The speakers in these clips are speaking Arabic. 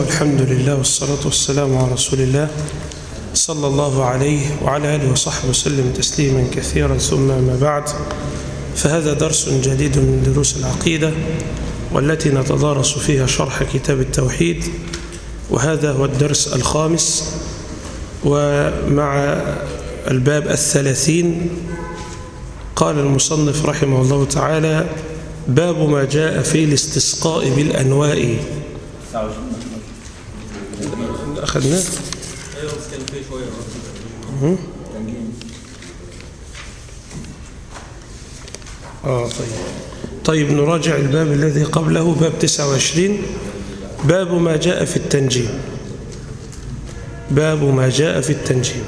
والحمد لله والصلاة والسلام على رسول الله صلى الله عليه وعلى آله وصحبه وسلم تسليما كثيرا، ثم ما بعد، فهذا درس جديد من دروس العقيدة والتي نتدارس فيها شرح كتاب التوحيد، وهذا هو الدرس الخامس، ومع الباب 30. قال المصنف رحمه الله تعالى: باب ما جاء في الاستسقاء بالأنواء. أخذناه؟ طيب نراجع الباب الذي قبله، باب 29، باب ما جاء في التنجيم. باب ما جاء في التنجيم.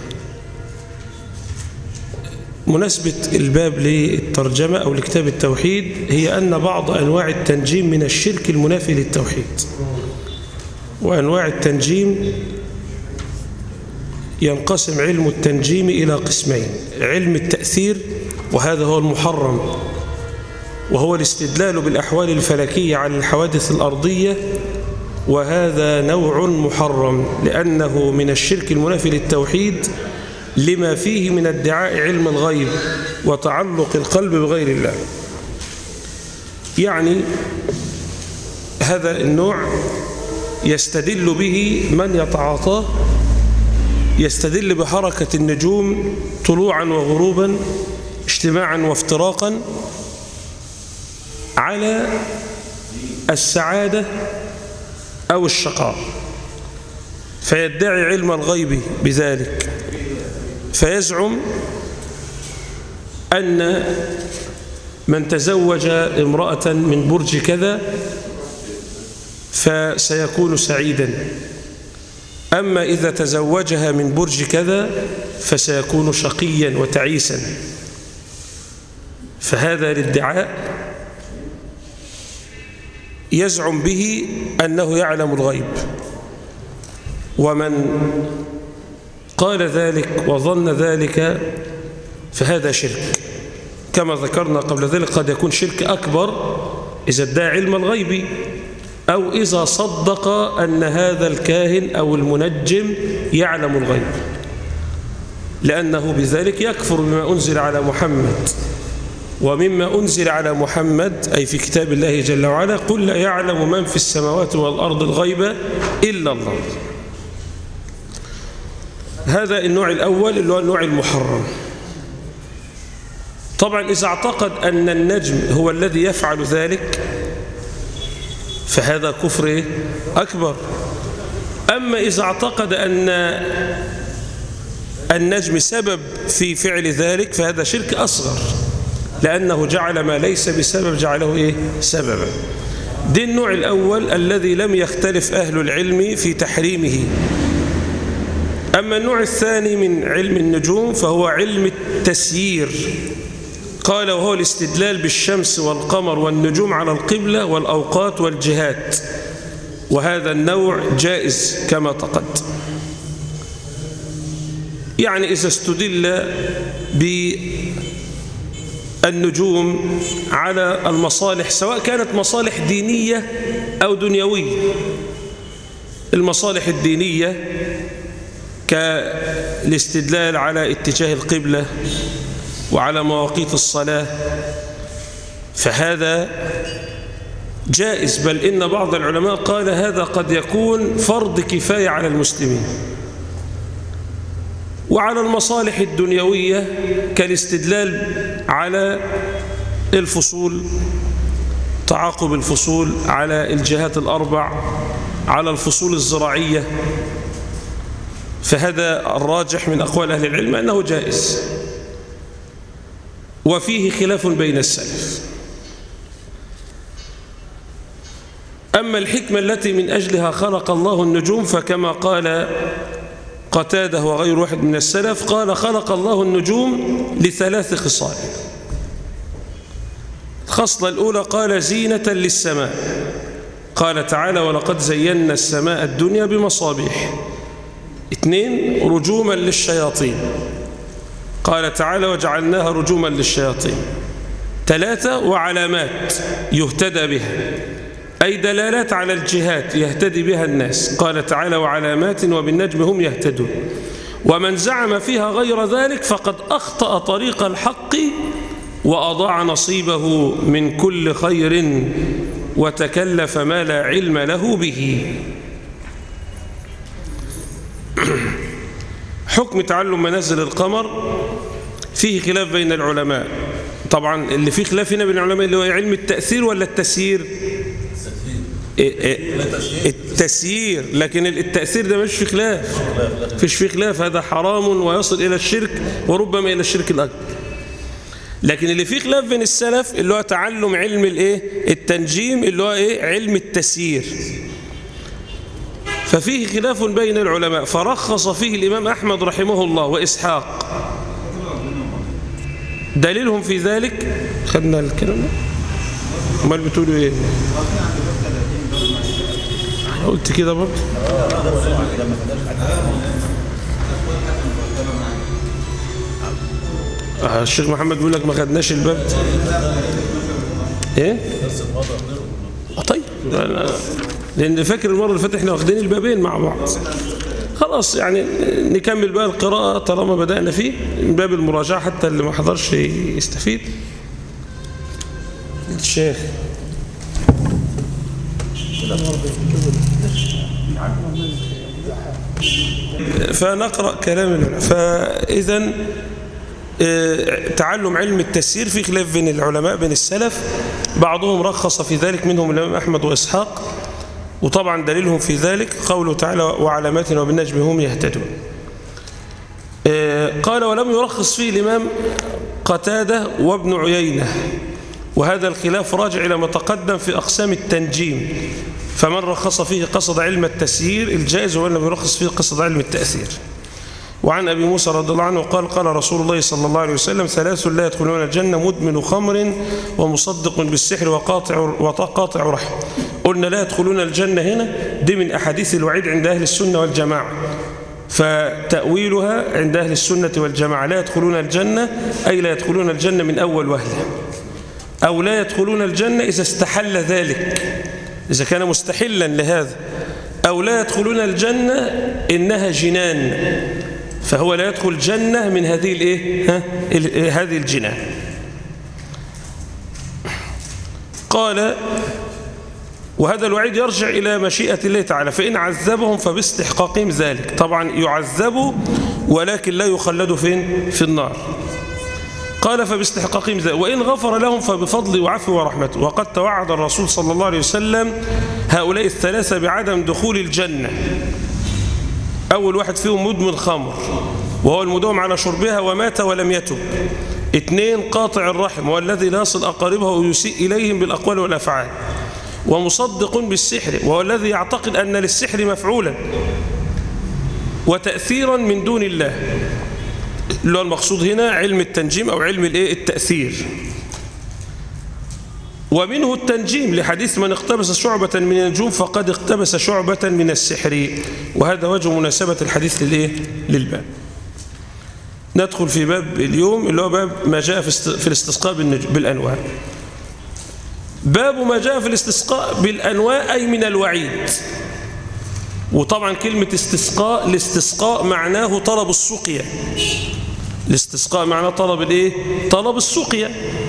مناسبة الباب للترجمة أو لكتاب التوحيد هي أن بعض أنواع التنجيم من الشرك المنافي للتوحيد. وأنواع التنجيم ينقسم علم التنجيم إلى قسمين: علم التأثير، وهذا هو المحرم، وهو الاستدلال بالأحوال الفلكية على الحوادث الأرضية، وهذا نوع محرم لأنه من الشرك المنافي للتوحيد لما فيه من ادعاء علم الغيب وتعلق القلب بغير الله. يعني هذا النوع يستدل به من يتعاطاه، يستدل بحركة النجوم طلوعا وغروبا، اجتماعا وافتراقا، على السعادة أو الشقاء، فيدعي علم الغيب بذلك، فيزعم أن من تزوج امرأة من برج كذا فسيكون سعيدا، أما إذا تزوجها من برج كذا فسيكون شقيا وتعيسا. فهذا الادعاء يزعم به أنه يعلم الغيب، ومن قال ذلك وظن ذلك فهذا شرك. كما ذكرنا قبل ذلك قد يكون شرك أكبر إذا ادعى علم الغيب، أو إذا صدق أن هذا الكاهن أو المنجم يعلم الغيب، لأنه بذلك يكفر بما أنزل على محمد. ومما أنزل على محمد أي في كتاب الله جل وعلا: قل لا يعلم من في السماوات والأرض الغيب إلا الله. هذا النوع الأول اللي هو النوع المحرم. طبعا إذا اعتقد أن النجم هو الذي يفعل ذلك فهذا كفر أكبر. أما إذا اعتقد أن النجم سبب في فعل ذلك فهذا شرك أصغر، لأنه جعل ما ليس بسبب جعله سببا. دي النوع الأول الذي لم يختلف أهل العلم في تحريمه. أما النوع الثاني من علم النجوم فهو علم التسيير. قال: وهو الاستدلال بالشمس والقمر والنجوم على القبلة والأوقات والجهات، وهذا النوع جائز كما تقدم. يعني إذا استدل بالنجوم على المصالح، سواء كانت مصالح دينية أو دنيوية. المصالح الدينية كالاستدلال على اتجاه القبلة وعلى مواقيت الصلاة، فهذا جائز، بل إن بعض العلماء قال هذا قد يكون فرض كفاية على المسلمين. وعلى المصالح الدنيوية كالاستدلال على الفصول، تعاقب الفصول، على الجهات الأربع، على الفصول الزراعية، فهذا الراجح من أقوال أهل العلم أنه جائز، وفيه خلاف بين السلف. أما الحكمة التي من أجلها خلق الله النجوم فكما قال قتادة وغير واحد من السلف، قال: خلق الله النجوم لثلاث خصال. الخصلة الأولى قال: زينة للسماء. قال تعالى: ولقد زينا السماء الدنيا بمصابيح. 2: رجوما للشياطين. قال تعالى: وجعلناها رجوما للشياطين. 3: وعلامات يهتدى بها. أي دلالات على الجهات يهتدي بها الناس. قال تعالى وعلامات وبالنجم هم يهتدون. ومن زعم فيها غير ذلك فقد أخطأ طريق الحق وأضاع نصيبه من كل خير وتكلف ما لا علم له به. حكم تعلم منازل القمر فيه خلاف بين العلماء. طبعا اللي فيه خلاف هنا بين العلماء اللي هو علم التأثير ولا التسيير؟ التسيير، لكن التأثير ده مش في خلاف، فيش فيه خلاف، هذا حرام ويصل إلى الشرك وربما إلى الشرك الأكبر. لكن اللي فيه خلاف بين السلف اللي هو تعلم علم التنجيم اللي هو علم التسيير، ففيه خلاف بين العلماء، فرخص فيه الإمام أحمد رحمه الله وإسحاق. دليلهم في ذلك خدنا الكلام ده، امال بتقولوا ايه؟ انا قلت كده برضه. الشيخ محمد بيقول لك ما خدناش الباب. ايه؟ طيب لان فاكر المره اللي فاتت احنا واخدين البابين مع بعض. خلاص يعني نكمل بقى القراءة طالما بدأنا فيه من باب المراجعة حتى اللي ما حضرش يستفيد. الشيخ فنقرأ كلام العلماء. فإذا تعلم علم التسيير في خلاف بين العلماء بين السلف، بعضهم رخص في ذلك منهم الإمام أحمد وإسحاق، وطبعا دليلهم في ذلك قوله تعالى وعلامات وبالنجم هم يهتدون. قال ولم يرخص فيه الإمام قتادة وابن عيينة، وهذا الخلاف راجع إلى ما تقدم في أقسام التنجيم، فمن رخص فيه قصد علم التسيير الجائز ومن لم يرخص فيه قصد علم التأثير. وعن أبي موسى رضي الله عنه قال قال رسول الله صلى الله عليه وسلم ثلاث لا يدخلون الجنة مدمن خمر ومصدق بالسحر وقاطع رحم. قلنا لا يدخلون الجنة هنا دي من أحاديث الوعيد عند أهل السنة والجماعة، فتأويلها عند أهل السنة والجماعة لا يدخلون الجنة أي لا يدخلون الجنة من أول وهلة، أو لا يدخلون الجنة إذا استحل ذلك، إذا كان مستحلا لهذا، أو لا يدخلون الجنة إنها جنان، فهو لا يدخل جنة من هذه هذه الجنان. قال وهذا الوعيد يرجع إلى مشيئة الله تعالى، فإن عذبهم فباستحقاقهم ذلك. طبعا يعذبوا ولكن لا يخلدوا فين؟ في النار. قال فباستحقاقهم ذلك، وإن غفر لهم فبفضل وعفو ورحمته. وقد توعد الرسول صلى الله عليه وسلم هؤلاء الثلاثة بعدم دخول الجنة. أول واحد فيهم مدمن خمر وهو المداوم على شربها ومات ولم يتب. 2 قاطع الرحم والذي لا يصل أقاربه ويسيء إليهم بالأقوال والأفعال. ومصدق بالسحر وهو الذي يعتقد أن للسحر مفعولا وتأثيرا من دون الله، اللي هو المقصود هنا علم التنجيم أو علم التأثير. ومنه التنجيم لحديث من اقتبس شعبة من النجوم فقد اقتبس شعبة من السحر، وهذا وجه مناسبة الحديث للباب. ندخل في باب اليوم اللي هو باب ما جاء في الاستسقاء بالأنواع. باب ما جاء في الاستسقاء بالأنواع أي من الوعيد. وطبعا كلمة استسقاء، الاستسقاء معناه طلب السقيا. الاستسقاء معناه طلب طلب السقيا،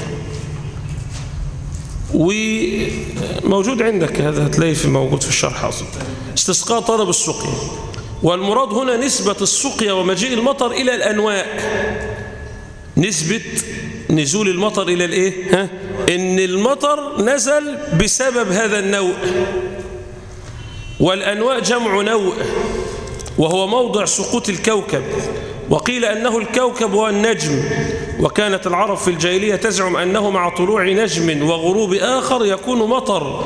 وموجود عندك هذا هتلاقيه موجود في الشرح أصلا. استسقاء طلب السقيا، والمراد هنا نسبة السقيا ومجيء المطر إلى الأنواع، نسبة نزول المطر إلى إن المطر نزل بسبب هذا النوع. والأنواع جمع نوع وهو موضع سقوط الكوكب، وقيل أنه الكوكب هو النجم. وكانت العرب في الجاهلية تزعم أنه مع طلوع نجم وغروب آخر يكون مطر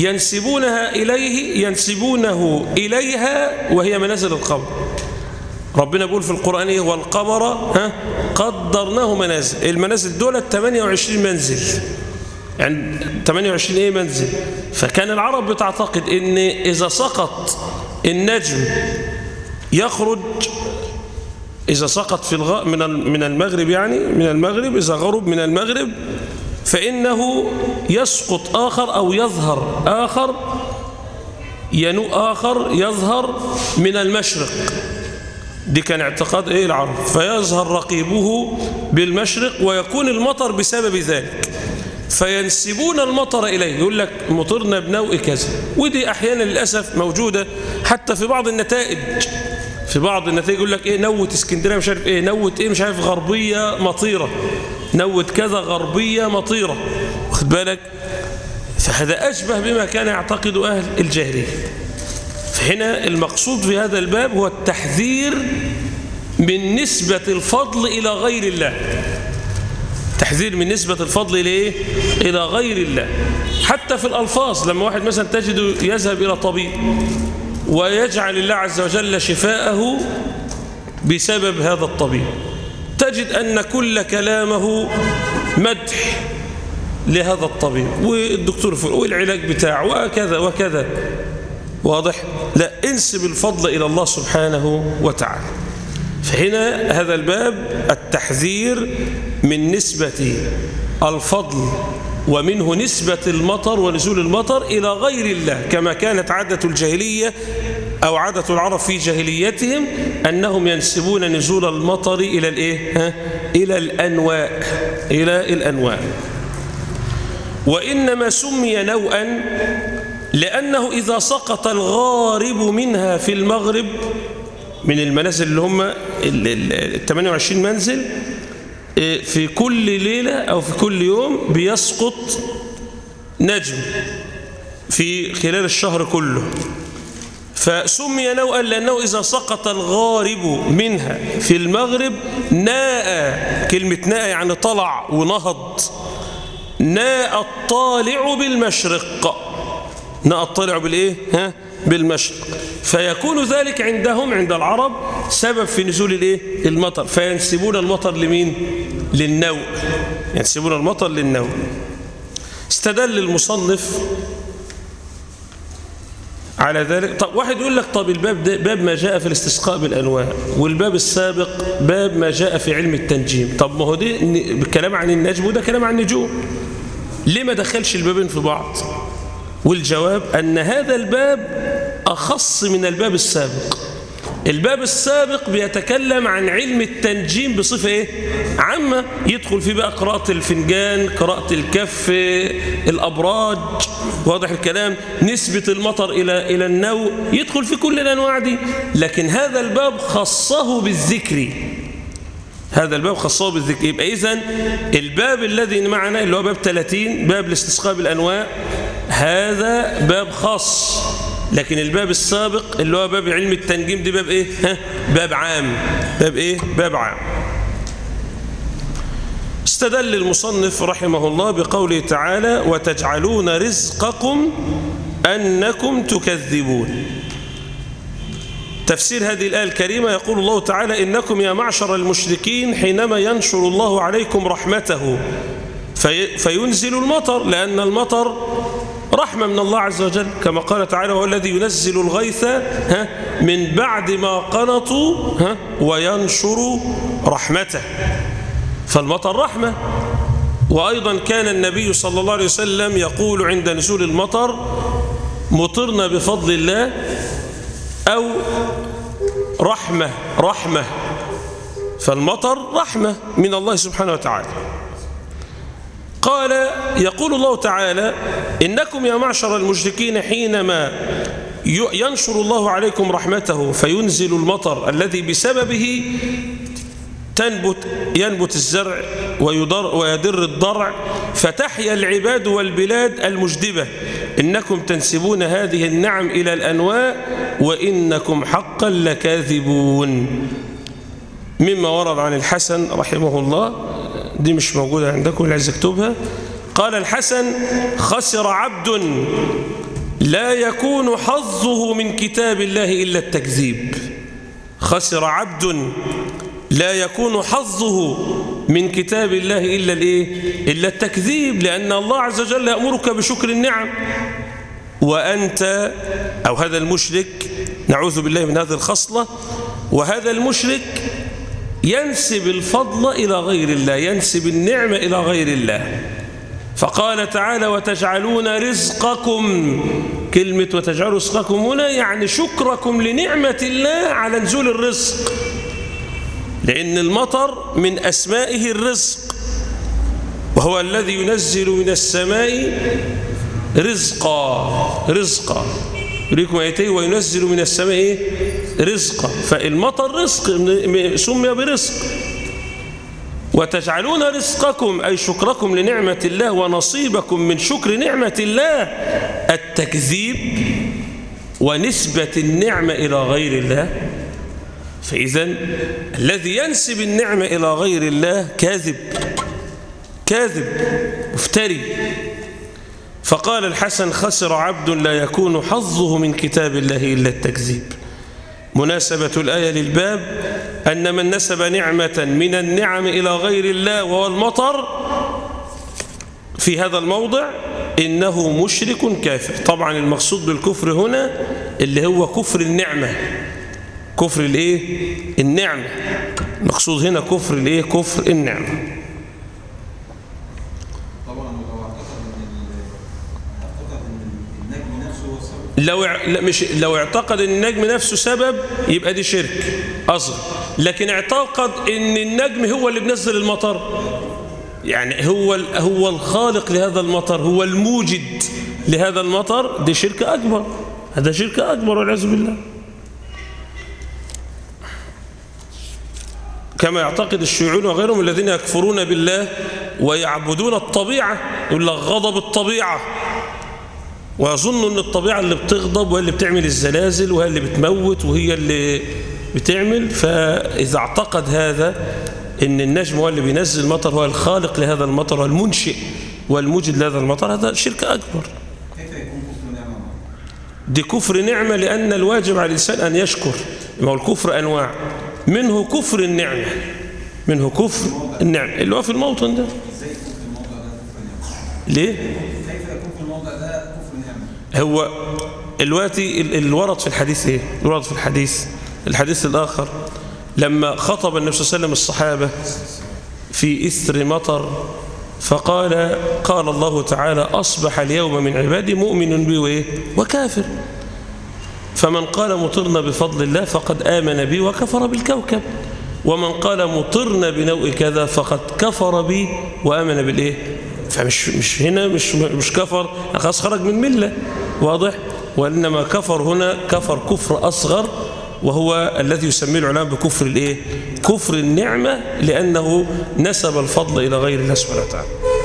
ينسبونه إليها وهي منازل القمر. ربنا بيقول في القرآن والقمر قدرناه منازل. المنازل دولة 28 منزل، يعني 28 منزل. فكان العرب بتعتقد ان اذا سقط النجم يخرج، اذا سقط في من المغرب، يعني من المغرب اذا غرب من المغرب فإنه يسقط آخر أو يظهر آخر، ينوء آخر يظهر من المشرق. دي كان اعتقاد العرب، فيظهر رقيبه بالمشرق ويكون المطر بسبب ذلك، فينسبون المطر إليه، يقول لك مطرنا بنوء كذا. ودي أحيانا للأسف موجودة حتى في بعض النتائج. في بعض النتائج يقول لك نوت اسكندرية مش عارف نوت مش عارف غربية مطيرة، نوت كذا غربية مطيرة، واخد بالك؟ فهذا أشبه بما كان يعتقد أهل الجاهلية. فهنا المقصود في هذا الباب هو التحذير من نسبة الفضل إلى غير الله. تحذير من نسبة الفضل إلى غير الله، حتى في الألفاظ. لما واحد مثلا تجد يذهب إلى طبيب ويجعل الله عز وجل شفاءه بسبب هذا الطبيب، تجد أن كل كلامه مدح لهذا الطبيب والدكتور والعلاج بتاعه وكذا وكذا، واضح؟ لا، انسب الفضل إلى الله سبحانه وتعالى. فهنا هذا الباب التحذير من نسبة الفضل ومنه نسبة المطر ونزول المطر إلى غير الله، كما كانت عادة الجاهلية أو عادة العرب في جاهليتهم أنهم ينسبون نزول المطر إلى إلى الأنواء، إلى الأنواء. وإنما سمي نوءا لأنه إذا سقط الغارب منها في المغرب، من المنازل اللي هم ال 28 منزل، في كل ليلة أو في كل يوم بيسقط نجم في خلال الشهر كله، فسمي نوءا لأنه إذا سقط الغارب منها في المغرب ناء، كلمة ناء يعني طلع ونهض، ناء الطالع بالمشرق، ناء الطالع بالمشرق، فيكون ذلك عندهم عند العرب سبب في نزول المطر، فينسبون المطر لمين؟ للنوء، ينسبون المطر للنوء. استدل المصنف على ذلك. طب واحد يقول لك طب الباب ده باب ما جاء في الاستسقاء بالأنواع، والباب السابق باب ما جاء في علم التنجيم. طب ما هو ده كلام عن النجم وده كلام عن النجوم، ليه ما دخلش البابين في بعض؟ والجواب أن هذا الباب أخص من الباب السابق. الباب السابق بيتكلم عن علم التنجيم بصفة عامة، يدخل فيه بقى قراءة الفنجان، قراءة الكف، الأبراج، واضح الكلام، نسبة المطر إلى النوء، يدخل في كل الأنواع دي. لكن هذا الباب خصه بالذكر، هذا الباب خصه بالذكر. يبقى إذن الباب الذي معنا اللي هو باب 30، باب الاستسقاء بالأنواع، هذا باب خاص. لكن الباب السابق اللي هو باب علم التنجيم دي باب باب عام، باب عام. استدل المصنف رحمه الله بقوله تعالى: وتجعلون رزقكم أنكم تكذبون. تفسير هذه الآية الكريمة يقول الله تعالى: إنكم يا معشر المشركين حينما ينشر الله عليكم رحمته فينزل المطر، لأن المطر رحمة من الله عز وجل، كما قال تعالى: هو الذي ينزل الغيث من بعد ما قنطوا وينشر رحمته. فالمطر رحمة. وأيضا كان النبي صلى الله عليه وسلم يقول عند نزول المطر: مطرنا بفضل الله، أو رحمة. فالمطر رحمة من الله سبحانه وتعالى. قال: يقول الله تعالى: إنكم يا معشر المشركين حينما ينشر الله عليكم رحمته فينزل المطر الذي بسببه ينبت الزرع ويدر الضرع فتحيا العباد والبلاد المجدبة، إنكم تنسبون هذه النعم إلى الأنواع وإنكم حقا لكاذبون. مما ورد عن الحسن رحمه الله، دي مش موجودة عندكم اللي عايز اكتبها. قال الحسن: خسر عبد لا يكون حظه من كتاب الله إلا التكذيب. خسر عبد لا يكون حظه من كتاب الله إلا التكذيب، لأن الله عز وجل يأمرك بشكر النعم، وأنت أو هذا المشرك، نعوذ بالله من هذه الخصلة، وهذا المشرك ينسب الفضل إلى غير الله، ينسب النعمة إلى غير الله. فقال تعالى وتجعلون رزقكم، كلمة وتجعلوا رزقكم هنا يعني شكركم لنعمة الله على نزول الرزق، لأن المطر من أسمائه الرزق، وهو الذي ينزل من السماء رزقا يريكم آياته وينزل من السماء رزقا، فالمطر رزق سمي برزق. وتجعلون رزقكم أي شكركم لنعمة الله ونصيبكم من شكر نعمة الله التكذيب ونسبة النعمة إلى غير الله. فإذا الذي ينسب النعمة إلى غير الله كاذب مفتري. فقال الحسن خسر عبد لا يكون حظه من كتاب الله إلا التكذيب. مناسبة الآية للباب أن من نسب نعمة من النعم إلى غير الله وهو المطر في هذا الموضع إنه مشرك كافر. طبعا المقصود بالكفر هنا اللي هو كفر النعمة، كفر النعمة، المقصود هنا كفر كفر النعمة. لو اعتقد ان النجم نفسه سبب يبقى دي شرك اصغر، لكن اعتقد ان النجم هو اللي بينزل المطر، يعني هو الخالق لهذا المطر، هو الموجد لهذا المطر، دي شرك اكبر، هذا شرك اكبر والعياذ بالله. كما يعتقد الشيوعيون وغيرهم الذين يكفرون بالله ويعبدون الطبيعة، يقول لك غضب الطبيعة، ويظن ان الطبيعة اللي بتغضب وهي اللي بتعمل الزلازل وهي اللي بتموت وهي اللي بتعمل. فإذا اعتقد هذا ان النجم هو اللي بينزل المطر، هو الخالق لهذا المطر، هو المنشئ والموجد لهذا المطر، هذا شرك أكبر. كيف يكون كفر نعمة؟ دي كفر نعمة، لأن الواجب على الإنسان أن يشكر. ما هو الكفر أنواع، منه كفر النعمة، منه كفر النعمة اللي هو في الموطن ده. ازاي يكون في الموضع ده كفر نعمة؟ ليه؟ كيف يكون في الموضع ده كفر نعمة؟ هو الوقتي الورد في الحديث ايه؟ الورد في الحديث الآخر لما خطب النبي صلى الله عليه وسلم الصحابة في إثر مطر فقال قال الله تعالى أصبح اليوم من عبادي مؤمن بي وإيه؟ وكافر، فمن قال مطرنا بفضل الله فقد آمن بي وكفر بالكوكب، ومن قال مطرنا بنوء كذا فقد كفر بي وآمن بالإيه؟ فمش هنا مش كفر خلاص خرج من ملة، واضح؟ وإنما كفر هنا كفر أصغر، وهو الذي يسميه العلماء بكفر الإيه؟ كفر النعمة، لأنه نسب الفضل إلى غير الله سبحانه وتعالى.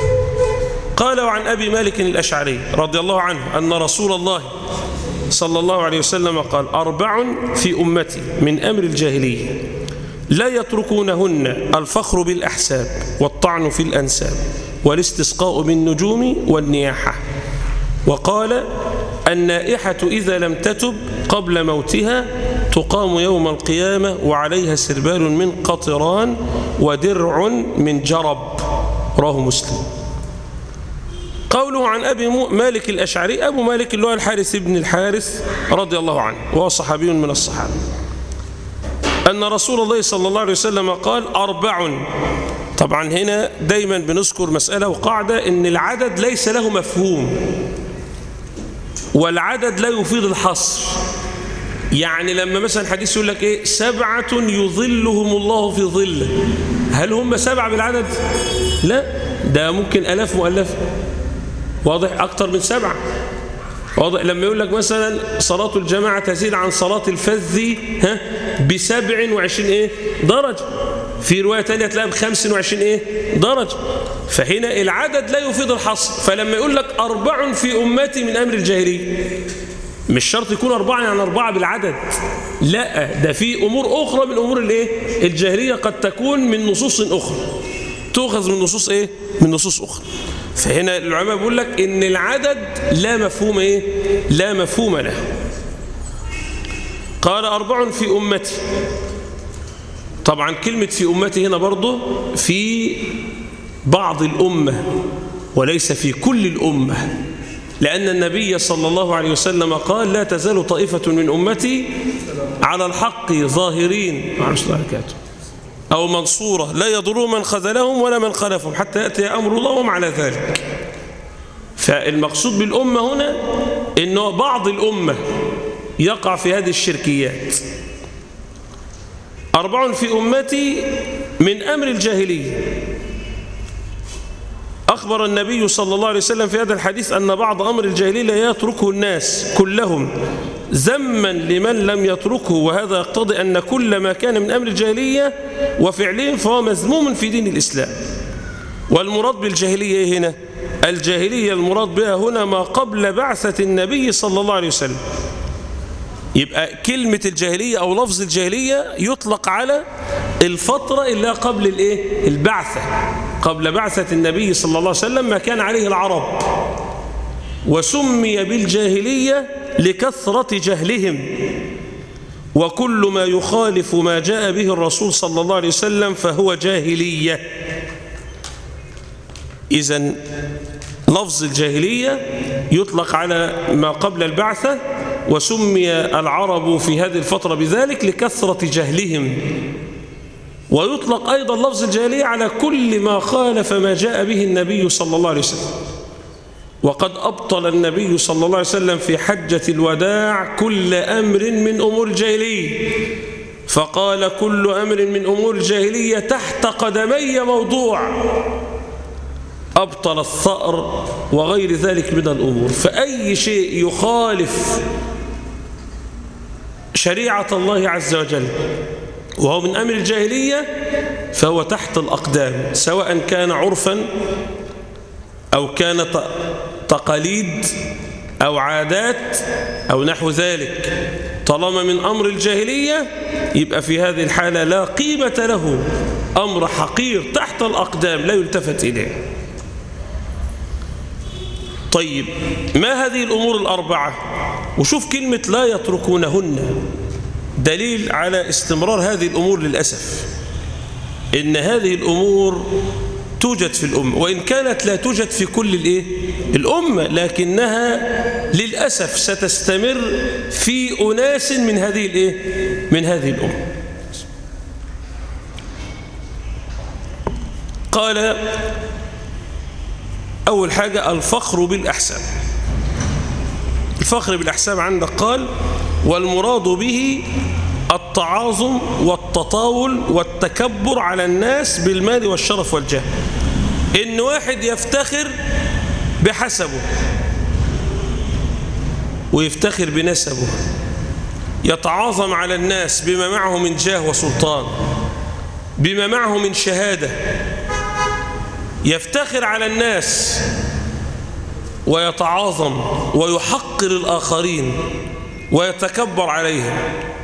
قال وعن أبي مالك الأشعري رضي الله عنه أن رسول الله صلى الله عليه وسلم قال 4 في أمتي من أمر الجاهلية لا يتركونهن الفخر بالأحساب والطعن في الأنساب والاستسقاء بالنجوم والنياحة. وقال النائحة إذا لم تتب قبل موتها تقام يوم القيامة وعليها سربال من قطران ودرع من جرب، رواه مسلم. قوله عن أبي مالك الأشعري، أبو مالك اللي هو الحارث بن الحارث رضي الله عنه وهو صحابي من الصحابة، أن رسول الله صلى الله عليه وسلم قال 4. طبعا هنا دايما بنذكر مسألة وقاعدة إن العدد ليس له مفهوم، والعدد لا يفيد الحصر. يعني لما مثلا حديث يقول لك 7 يظلهم الله في ظله، هل هم 7 بالعدد؟ لا، ده ممكن آلاف مؤلفة، واضح؟ أكتر من 7، واضح؟ لما يقول لك مثلا صلاة الجماعة تزيد عن صلاة الفذ ب27 درجة، في رواية تانية تلاقيها ب25 درجة. فهنا العدد لا يفيد الحصر. فلما يقول لك 4 في أمتي من أمر الجاهلية، مش شرط يكون 4 يعني 4 بالعدد، لا، ده في أمور أخرى من أمور الجاهلية قد تكون من نصوص أخرى، تؤخذ من نصوص من نصوص أخرى. فهنا العلماء بيقول لك إن العدد لا مفهوم لا مفهوم له. قال 4 في أمتي. طبعا كلمة في أمتي هنا برضه في بعض الأمة وليس في كل الأمة، لأن النبي صلى الله عليه وسلم قال لا تزال طائفة من أمتي على الحق ظاهرين أو منصورة لا يضروا من خذلهم ولا من خلفهم حتى يأتي أمر الله وهم على ذلك. فالمقصود بالأمة هنا إنه بعض الأمة يقع في هذه الشركيات. 4 في أمتي من أمر الجاهلية. أخبر النبي صلى الله عليه وسلم في هذا الحديث أن بعض أمر الجاهلية لا يتركه الناس كلهم ذما لمن لم يتركه، وهذا يقتضي أن كل ما كان من أمر الجاهلية وفعلهم فهو مذموم في دين الإسلام. والمراد بالجاهلية هنا الجاهلية المراد بها هنا ما قبل بعثة النبي صلى الله عليه وسلم. يبقى كلمة الجاهلية أو لفظ الجاهلية يطلق على الفترة اللي قبل البعثة، قبل بعثة النبي صلى الله عليه وسلم ما كان عليه العرب، وسمي بالجاهلية لكثرة جهلهم، وكل ما يخالف ما جاء به الرسول صلى الله عليه وسلم فهو جاهلية. إذن لفظ الجاهلية يطلق على ما قبل البعثة، وسمي العرب في هذه الفترة بذلك لكثرة جهلهم. ويطلق أيضا لفظ الجاهلية على كل ما خالف ما جاء به النبي صلى الله عليه وسلم. وقد أبطل النبي صلى الله عليه وسلم في حجة الوداع كل أمر من أمور الجاهلية، فقال كل أمر من أمور الجاهلية تحت قدمي موضوع، أبطل الثأر وغير ذلك من الأمور. فأي شيء يخالف شريعة الله عز وجل وهو من أمر الجاهلية فهو تحت الأقدام، سواء كان عرفا أو كان تقاليد أو عادات أو نحو ذلك. طالما من أمر الجاهلية يبقى في هذه الحالة لا قيمة له، أمر حقير تحت الأقدام لا يلتفت إليه. طيب، ما هذه الأمور الأربعة؟ وشوف كلمة لا يتركونهن دليل على استمرار هذه الأمور. للأسف إن هذه الأمور توجد في الأمة، وإن كانت لا توجد في كل الأمة، لكنها للأسف ستستمر في أناس من هذه الأمة. قال أول حاجة الفخر بالأحساب. الفخر بالأحساب عندك قال والمراد به التعاظم والتطاول والتكبر على الناس بالمال والشرف والجاه. إن واحد يفتخر بحسبه ويفتخر بنسبه، يتعاظم على الناس بما معه من جاه وسلطان، بما معه من شهادة، يفتخر على الناس ويتعاظم ويحقر الآخرين ويتكبر عليهم.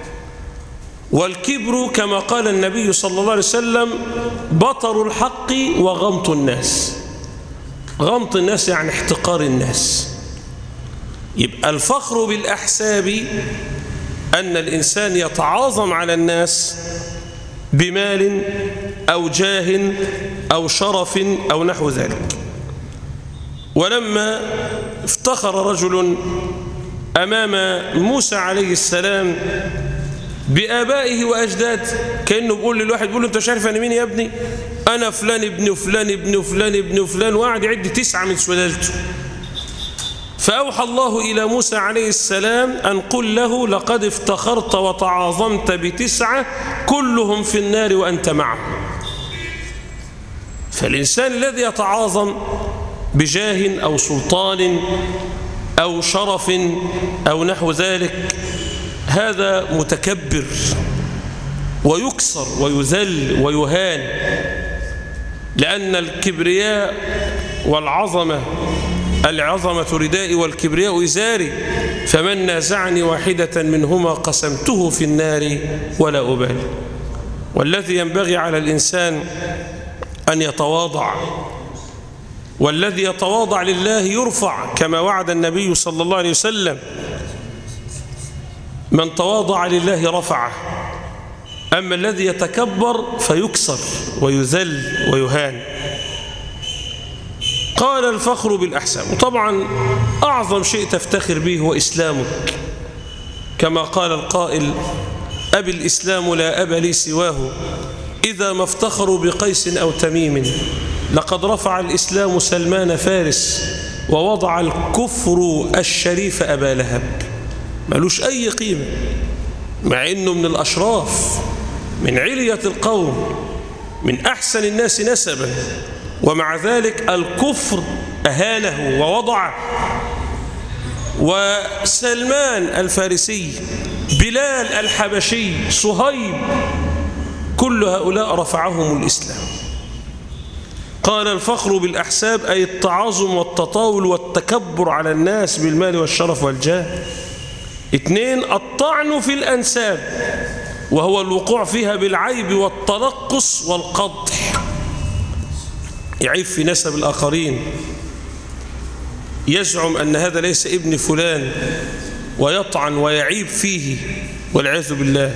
والكبر كما قال النبي صلى الله عليه وسلم بطر الحق وغمط الناس. غمط الناس يعني احتقار الناس. يبقى الفخر بالأحساب أن الإنسان يتعاظم على الناس بمال أو جاه أو شرف أو نحو ذلك. ولما افتخر رجل أمام موسى عليه السلام بآبائه وأجداده، كأنه بيقول للواحد، بيقول له أنت مش عارف أنا مين يا ابني؟ أنا فلان ابن فلان ابن فلان ابن فلان، وقعد يعد 9 من سلالته. فأوحى الله إلى موسى عليه السلام أن قل له لقد افتخرت وتعاظمت ب9 كلهم في النار وأنت معه. فالإنسان الذي يتعاظم بجاه أو سلطان أو شرف أو نحو ذلك هذا متكبر ويكسر ويذل ويهان، لأن الكبرياء والعظمة، العظمة ردائي والكبرياء إزاري، فمن نازعني واحدة منهما قسمته في النار ولا أبالي. والذي ينبغي على الإنسان أن يتواضع، والذي يتواضع لله يرفع كما وعد النبي صلى الله عليه وسلم من تواضع لله رفعه، أما الذي يتكبر فيكسر ويذل ويهان. قال الفخر بالأحساب. وطبعا أعظم شيء تفتخر به هو إسلامك، كما قال القائل أبي الإسلام لا أب لي سواه، إذا ما افتخروا بقيس أو تميم، لقد رفع الإسلام سلمان فارس ووضع الكفر الشريف أبا لهب، ملوش أي قيمة، مع أنه من الأشراف، من علية القوم، من أحسن الناس نسبا، ومع ذلك الكفر أهانه ووضعه. وسلمان الفارسي، بلال الحبشي، صهيب، كل هؤلاء رفعهم الإسلام. قال الفخر بالأحساب أي التعاظم والتطاول والتكبر على الناس بالمال والشرف والجاه. 2 الطعن في الأنساب، وهو الوقوع فيها بالعيب والتنقص والقدح، يعيب في نسب الآخرين، يزعم أن هذا ليس ابن فلان، ويطعن ويعيب فيه والعياذ بالله.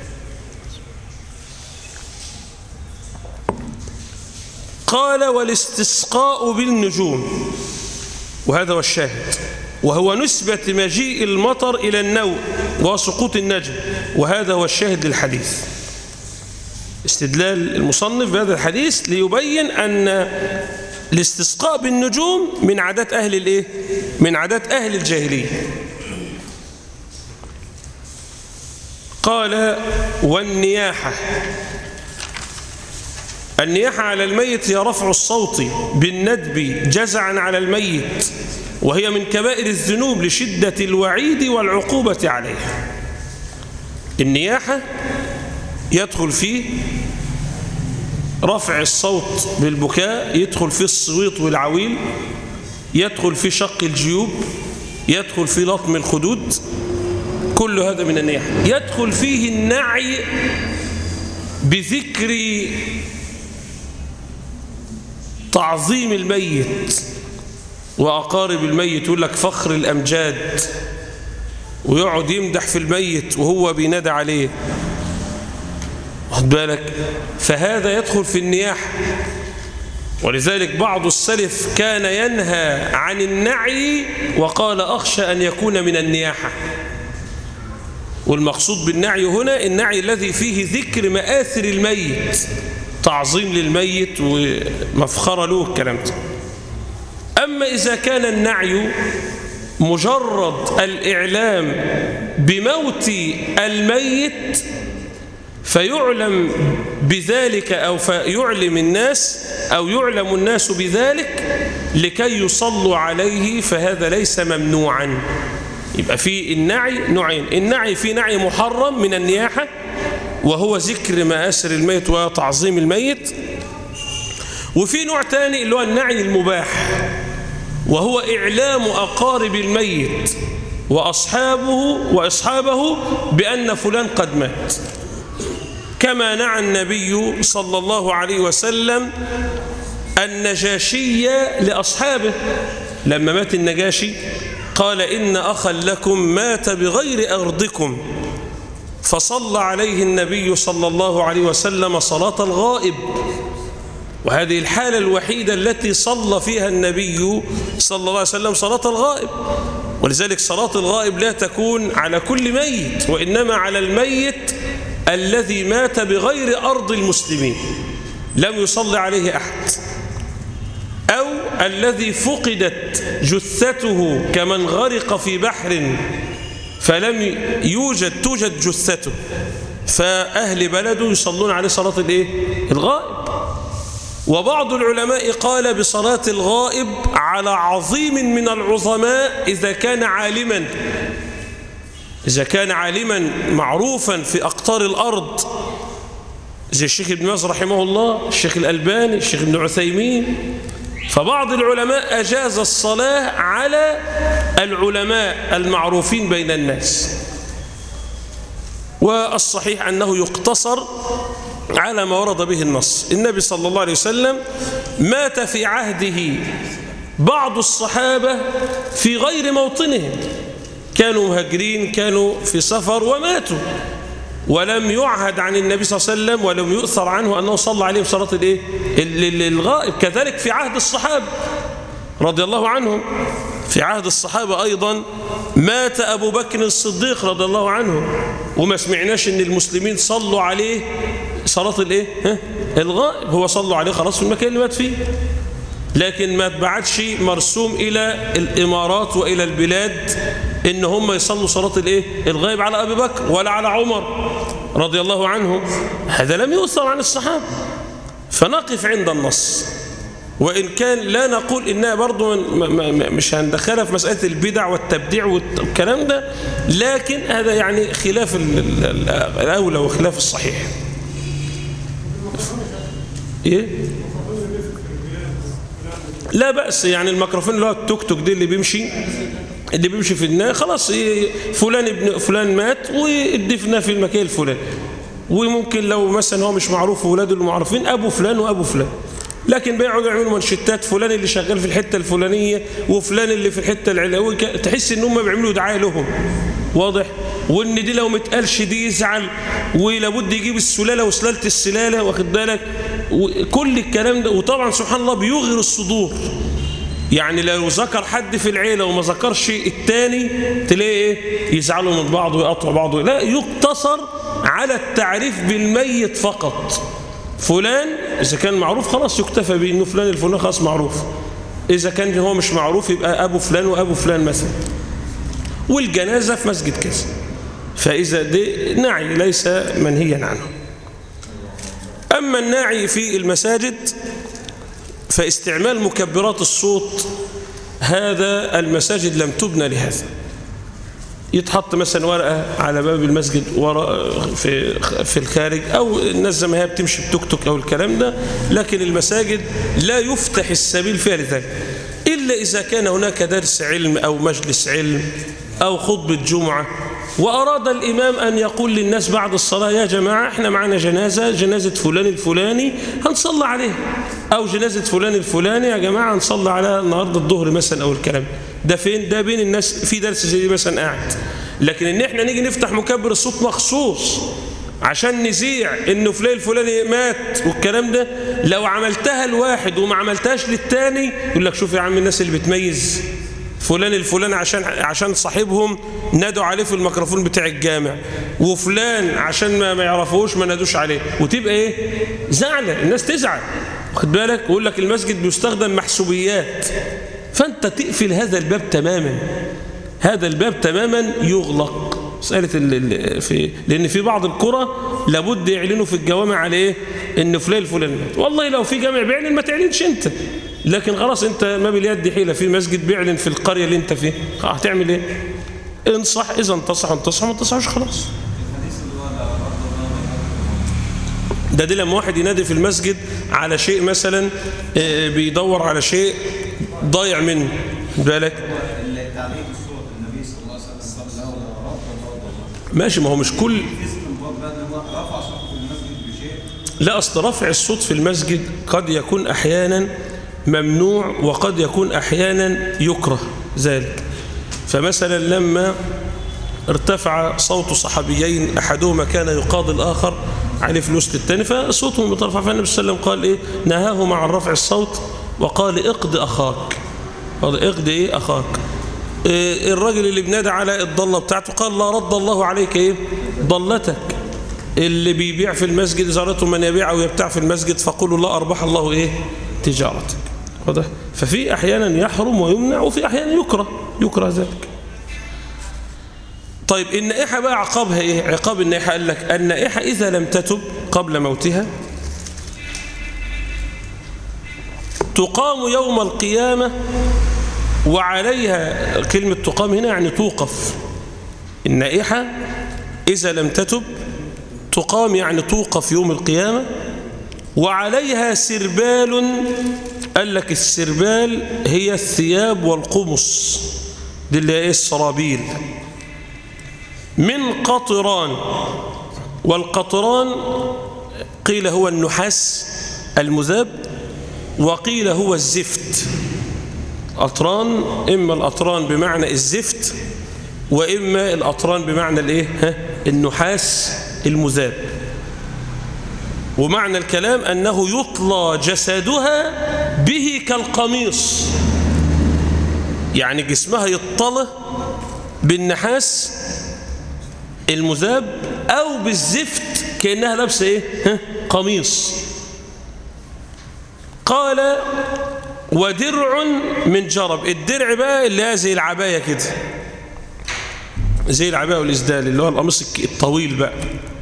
قال والاستسقاء بالنجوم، وهذا هو الشاهد، وهو نسبة مجيء المطر إلى النوء وسقوط النجم، وهذا هو الشاهد للحديث. استدلال المصنف بهذا الحديث ليبين أن الاستسقاء بالنجوم من عادات أهل الإيه؟ من عادات أهل الجاهلية. قال والنياحة، النياحة على الميت هي رفع الصوت بالندب جزعا على الميت، وهي من كبائر الذنوب لشدة الوعيد والعقوبة عليها. النياحة يدخل فيه رفع الصوت بالبكاء، يدخل فيه الصويت والعويل، يدخل فيه شق الجيوب، يدخل فيه لطم الخدود، كل هذا من النياحة. يدخل فيه النعي بذكر تعظيم الميت وأقارب الميت، يقول لك فخر الأمجاد، ويقعد يمدح في الميت وهو بينادى عليه، واخد بالك؟ فهذا يدخل في النياحة. ولذلك بعض السلف كان ينهى عن النعي وقال أخشى أن يكون من النياحة. والمقصود بالنعي هنا النعي الذي فيه ذكر مآثر الميت، تعظيم للميت ومفخرة له الكلام ده. أما إذا كان النعي مجرد الإعلام بموت الميت فيعلم بذلك، أو فيعلم الناس أو يعلم الناس بذلك لكي يصلوا عليه، فهذا ليس ممنوعا. يبقى في النعي نوعين، النعي في نعي محرم من النياحة وهو ذكر مآثر الميت وتعظيم الميت، وفي نوع تاني اللي هو النعي المباح، وهو إعلام أقارب الميت وأصحابه بأن فلان قد مات، كما نعى النبي صلى الله عليه وسلم النجاشي لأصحابه. لما مات النجاشي قال إن أخا لكم مات بغير أرضكم، فصلى عليه النبي صلى الله عليه وسلم صلاة الغائب، وهذه الحالة الوحيدة التي صلى فيها النبي صلى الله عليه وسلم صلاة الغائب. ولذلك صلاة الغائب لا تكون على كل ميت، وإنما على الميت الذي مات بغير أرض المسلمين لم يصلي عليه أحد، أو الذي فقدت جثته كمن غرق في بحر فلم توجد جثته، فأهل بلده يصلون عليه صلاة الغائب. وبعض العلماء قال بصلاة الغائب على عظيم من العظماء إذا كان عالما معروفا في أقطار الأرض، زي الشيخ ابن باز رحمه الله، الشيخ الألباني، الشيخ ابن عثيمين. فبعض العلماء أجاز الصلاة على العلماء المعروفين بين الناس، والصحيح أنه يقتصر على ما ورد به النص. النبي صلى الله عليه وسلم مات في عهده بعض الصحابة في غير موطنهم، كانوا مهاجرين، كانوا في سفر وماتوا، ولم يعهد عن النبي صلى الله عليه وسلم ولم يؤثر عنه أنه صلى عليهم صلاة الغائب. كذلك في عهد الصحابة رضي الله عنهم، في عهد الصحابة أيضا مات أبو بكر الصديق رضي الله عنه، وما سمعناش أن المسلمين صلوا عليه صلاة الغائب، هو صلوا عليه خلاص في المكان اللي مات فيه. لكن ما اتبعتش مرسوم إلى الإمارات وإلى البلاد إن هم يصلوا صلاة الغائب على أبي بكر ولا على عمر رضي الله عنه. هذا لم يؤثر عن الصحابة. فنقف عند النص، وإن كان لا نقول إنها برضو مش هندخلها في مسألة البدع والتبديع والكلام ده، لكن هذا يعني خلاف الأولى وخلاف الصحيح. إيه؟ لا بأس، يعني الميكروفون اللي هو التوك توك دي اللي بيمشي في الناس، خلاص فلان ابن فلان مات وادفنا في المكان الفلاني، وممكن لو مثلا هو مش معروف وولاده اللي معروفين أبو فلان وأبو فلان، لكن بيقعدوا يعملوا منشتات فلان اللي شغال في الحتة الفلانية وفلان اللي في الحتة العلوية، تحس ان هم بيعملوا دعاية لهم. واضح؟ وان دي لو متقالش دي يزعل، ولابد يجيب السلالة وسلالة السلالة، واخد بالك؟ وكل الكلام ده. وطبعا سبحان الله بيغر الصدور، يعني لو ذكر حد في العيلة وما ذكرش التاني تلاقي يزعلوا من بعض ويقطعوا بعض. لا، يقتصر على التعريف بالميت فقط. فلان إذا كان معروف خلاص يكتفى بأنه فلان الفلان خلاص معروف، إذا كان هو مش معروف يبقى أبو فلان وأبو فلان مثلا، والجنازة في مسجد كذا. فإذا دي نعي ليس منهيا عنه. أما الناعي في المساجد فاستعمال مكبرات الصوت، هذا المساجد لم تبنى لهذا. يتحط مثلا ورقة على باب المسجد في الخارج، أو الناس زي ما هي بتمشي بتوك توك أو الكلام ده، لكن المساجد لا يفتح السبيل فيها لذلك، إلا إذا كان هناك درس علم أو مجلس علم أو خطبة جمعة، وأراد الإمام أن يقول للناس بعد الصلاة يا جماعة احنا معنا جنازة فلان الفلاني هنصلي عليه، أو جنازة فلان الفلاني يا جماعة هنصلي على النهاردة الظهر مثلا، أو الكلام ده فين؟ ده بين الناس في درس زي مثلا قاعد. لكن ان احنا نيجي نفتح مكبر الصوت مخصوص عشان نذيع انه فلان الفلاني مات والكلام ده، لو عملتها لواحد وما عملتهاش للتاني يقول لك شوف يا عم الناس اللي بتميز فلان الفلاني عشان صاحبهم نادوا عليه في الميكروفون بتاع الجامع، وفلان عشان ما يعرفوش ما نادوش عليه، وتبقى زعلة، الناس تزعل، واخد بالك؟ ويقول لك المسجد بيستخدم محسوبيات. فأنت تقفل هذا الباب تماما، هذا الباب تماما يغلق. مسألة لأن في بعض القرى لابد يعلنوا في الجوامع على إن فلان الفلاني مات. والله لو في جامع بيعلن ما تعلنش أنت، لكن خلاص أنت ما باليد حيلة، في مسجد بيعلن في القرية اللي أنت فيه، هتعمل إيه؟ انصح، إذا انتصح انتصح، ما انتصحش خلاص. ده لما واحد ينادي في المسجد على شيء مثلا بيدور على شيء ضايع منه، بالك؟ التعليق الصوت النبي صلى الله عليه وسلم قال له ماشي، ما هو مش كل رفع صوته في المسجد بشيء. لا، أصل رفع الصوت في المسجد قد يكون أحيانا ممنوع وقد يكون أحيانا يكره ذلك. فمثلا لما ارتفع صوت صحابيين أحدهما كان يقاضي الآخر عليه فلوس للتاني فصوتهم بترفع، فالنبي صلى الله عليه وسلم قال نهاهما عن رفع الصوت وقال اقض أخاك. اقض أخاك. الراجل اللي بنادى على الضالة بتاعته قال لا رد الله عليك ضلتك. اللي بيبيع في المسجد إذا أردتم من يبيع أو يبتاع في المسجد فقولوا لا أربح الله تجارتك. واضح؟ ففي أحيانا يحرم ويمنع، وفي أحيانا يكره ذلك. طيب النائحة بقى عقابها عقاب النائحة قال لك النائحة إذا لم تتب قبل موتها تقام يوم القيامة وعليها، كلمة تقام هنا يعني توقف. النائحة إذا لم تتب تقام يعني توقف يوم القيامة، وعليها سربال. قال لك السربال هي الثياب والقمص، دي اللي هي السرابيل، من قطران. والقطران قيل هو النحاس المذاب، وقيل هو الزفت. أطران، إما الأطران بمعنى الزفت، وإما الأطران بمعنى النحاس المذاب. ومعنى الكلام أنه يطلى جسدها به كالقميص، يعني جسمها يطلى بالنحاس المذاب أو بالزفت كأنها لابسة قميص. قال ودرع من جرب. الدرع بقى اللي هي زي العباية كده، زي العباية والإسدال اللي هو القميص الطويل بقى.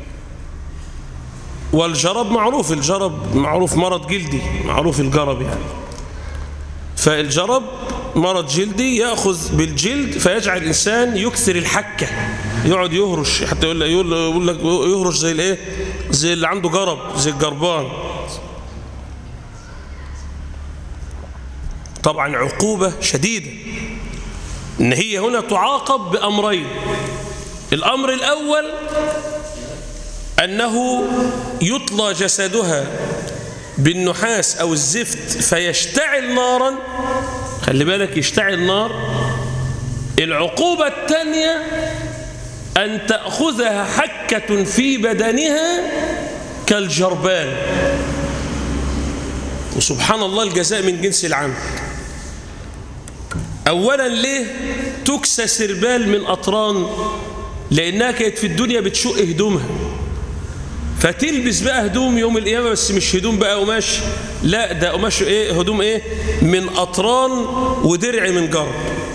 والجرب معروف، الجرب معروف مرض جلدي، معروف الجرب يعني. فالجرب مرض جلدي يأخذ بالجلد فيجعل الإنسان يكثر الحكة، يقعد يهرش، حتى يقول لك يهرش زي الايه، زي اللي عنده جرب، زي الجربان. طبعا عقوبة شديدة، ان هي هنا تعاقب بأمرين. الأمر الأول أنه يطلى جسدها بالنحاس أو الزفت فيشتعل نارا، خلي بالك يشتعل نار. العقوبة الثانية أن تأخذها حكة في بدنها كالجربان. وسبحان الله الجزاء من جنس العمل. أولا ليه تكسى سربال من أطران؟ لأنها كانت في الدنيا بتشق هدومها، فتلبس بقى هدوم يوم القيامة، بس مش هدوم بقى قماش، لا ده قماش ايه، هدوم ايه، من أطران ودرع من جرب.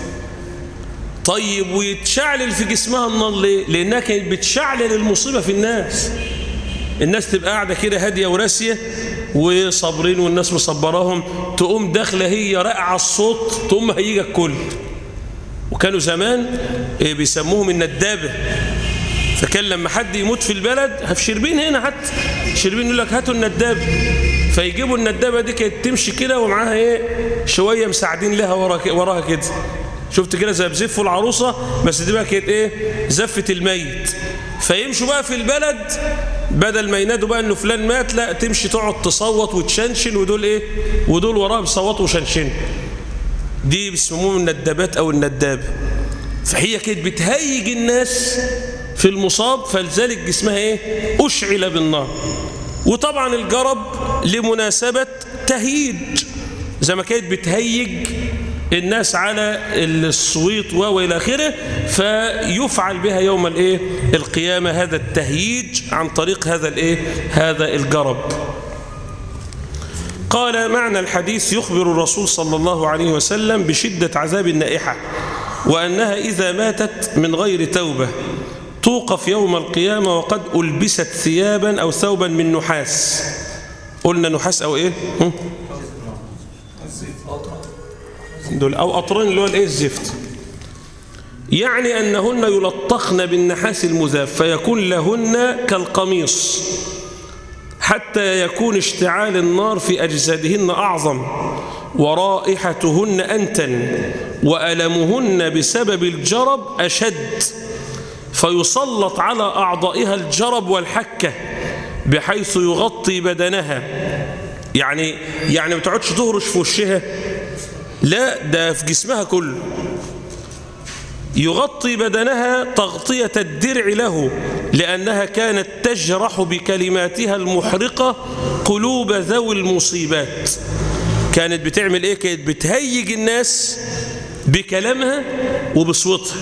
طيب ويتشعلل في جسمها النار ليه؟ لأنها كانت بتشعلل المصيبة في الناس. الناس تبقى قاعدة كده هادية وراسية وصابرين والناس مصبراهم، تقوم داخلة هي رائعة الصوت، تقوم هيجي الكل. وكانوا زمان بيسموهم الندابة. فكان لما حد يموت في البلد، في شربين هنا حتى، شربين يقول لك هاتوا الندابة، فيجيبوا الندابة دي كانت تمشي كده ومعاها ايه شوية مساعدين لها وراها كده، شفت كده زي بزفوا العروسة، بس دي بقى كانت ايه زفة الميت. فيمشوا بقى في البلد بدل ما ينادوا بقى انه فلان مات، لا تمشي تقعد تصوت وتشنشن، ودول ايه، ودول وراها بيصوتوا وشنشن. دي بيسموهم الندابات او الندابة. فهي كانت بتهيج الناس في المصاب، فلذلك جسمها ايه أشعل بالنار. وطبعا الجرب لمناسبة تهيج، زي ما كانت بتهيج الناس على الصويت والى اخره، فيفعل بها يوم الايه القيامة هذا التهييج عن طريق هذا الايه هذا الجرب. قال معنى الحديث يخبر الرسول صلى الله عليه وسلم بشدة عذاب النائحة، وأنها إذا ماتت من غير توبة توقف يوم القيامة وقد ألبست ثيابا أو ثوبا من نحاس. قلنا نحاس أو إيه دول، أو أطرين اللي هو الإيه الزفت. يعني أنهن يلطخن بالنحاس المذاب فيكون لهن كالقميص، حتى يكون اشتعال النار في أجسادهن أعظم، ورائحتهن أنتن، وألمهن بسبب الجرب أشد، فيسلط على أعضائها الجرب والحكة بحيث يغطي بدنها. يعني ما تقعدش تهرش في وشها، لا ده في جسمها كله. يغطي بدنها تغطية الدرع له، لأنها كانت تجرح بكلماتها المحرقة قلوب ذوي المصيبات. كانت بتعمل ايه؟ كانت بتهيج الناس بكلامها وبصوتها.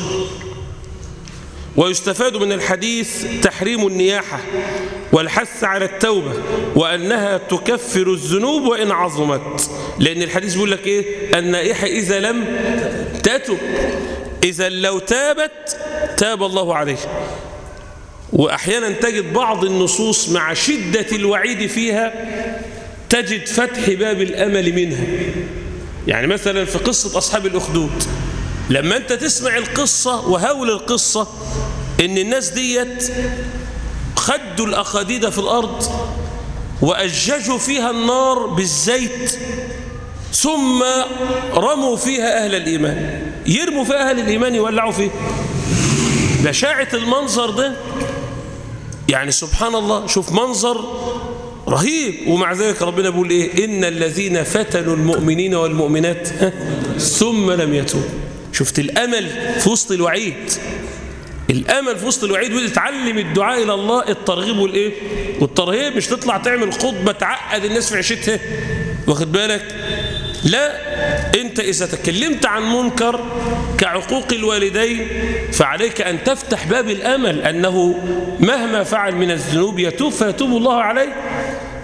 ويستفاد من الحديث تحريم النياحة والحث على التوبة، وأنها تكفر الذنوب وإن عظمت. لأن الحديث بيقول لك إيه؟ النائحة إذا لم تتب، إذا لو تابت تاب الله عليه. وأحيانا تجد بعض النصوص مع شدة الوعيد فيها تجد فتح باب الأمل منها. يعني مثلا في قصة أصحاب الأخدود، لما أنت تسمع القصة وهول القصة إن الناس ديت خدوا الأخاديد في الأرض وأججوا فيها النار بالزيت، ثم رموا فيها أهل الإيمان، يرموا فيها أهل الإيمان يولعوا فيه. بشاعة المنظر ده يعني سبحان الله، شوف منظر رهيب. ومع ذلك ربنا بيقول إيه؟ إن الذين فتنوا المؤمنين والمؤمنات ثم لم يتوبوا. شفت الأمل في وسط الوعيد، الأمل في وسط الوعيد. وتتعلم الدعاء إلى الله، الترغيب والإيه والترهيب، مش تطلع تعمل خطبة تعقد الناس في عيشتها، واخد بالك؟ لا، أنت إذا تكلمت عن منكر كعقوق الوالدين فعليك أن تفتح باب الأمل أنه مهما فعل من الذنوب يتوب فيتوب الله عليه.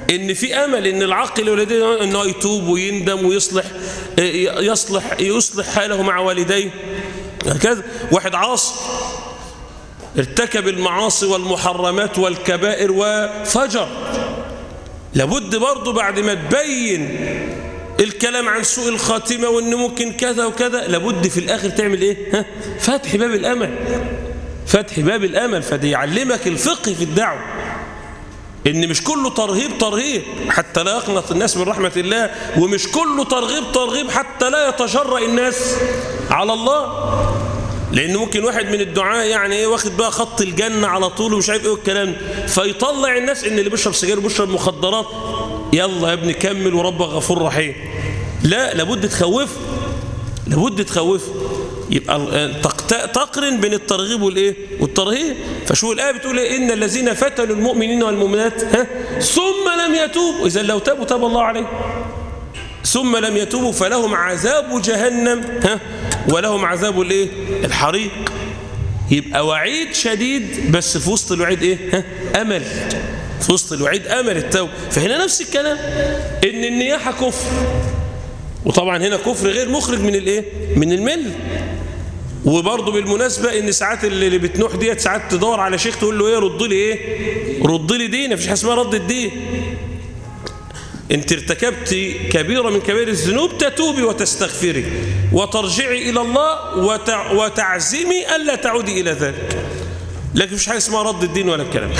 ان في امل ان العاقل والديه انه يتوب ويندم ويصلح يصلح حاله مع والديه. هكذا واحد عاصي ارتكب المعاصي والمحرمات والكبائر وفجر، لابد برضه بعد ما تبين الكلام عن سوء الخاتمة وان ممكن كذا وكذا، لابد في الاخر تعمل ايه؟ فتح باب الامل، فتح باب الامل. فدي يعلمك الفقه في الدعوة، ان مش كله ترهيب حتى لا يقنط الناس من رحمة الله، ومش كله ترغيب حتى لا يتجرأ الناس على الله. لان ممكن واحد من الدعاء يعني ايه واخد بقى خط الجنة على طول ومش عارف ايه الكلام، فيطلع الناس ان اللي بيشرب سجاير وبيشرب مخدرات يلا يا ابني كمل وربك غفور رحيم. لا، لابد تخوفه. يبقى تقرن بين الترغيب والايه والترهيب. فشوف الايه بتقول ايه؟ ان الذين فتنوا المؤمنين والمؤمنات ثم لم يتوبوا، اذا لو تابوا تاب الله عليهم، ثم لم يتوبوا فلهم عذاب جهنم ولهم عذاب الايه الحريق. يبقى وعيد شديد، بس في وسط الوعيد ايه؟ امل. في وسط الوعيد امل التوبه. فهنا نفس الكلام، ان النياحه كفر، وطبعا هنا كفر غير مخرج من الايه من المله. وبرضه بالمناسبه ان ساعات اللي بتنوح ديت ساعات تدور على شيخ تقول له ايه؟ رد لي دين. مفيش حاجه اسمها رد الدين. انت ارتكبت كبيرة من كبائر الذنوب تتوبي وتستغفري وترجعي إلى الله وتعزمي ألا تعودي إلى ذلك. لكن مفيش حاجة اسمها رد الدين ولا الكلام،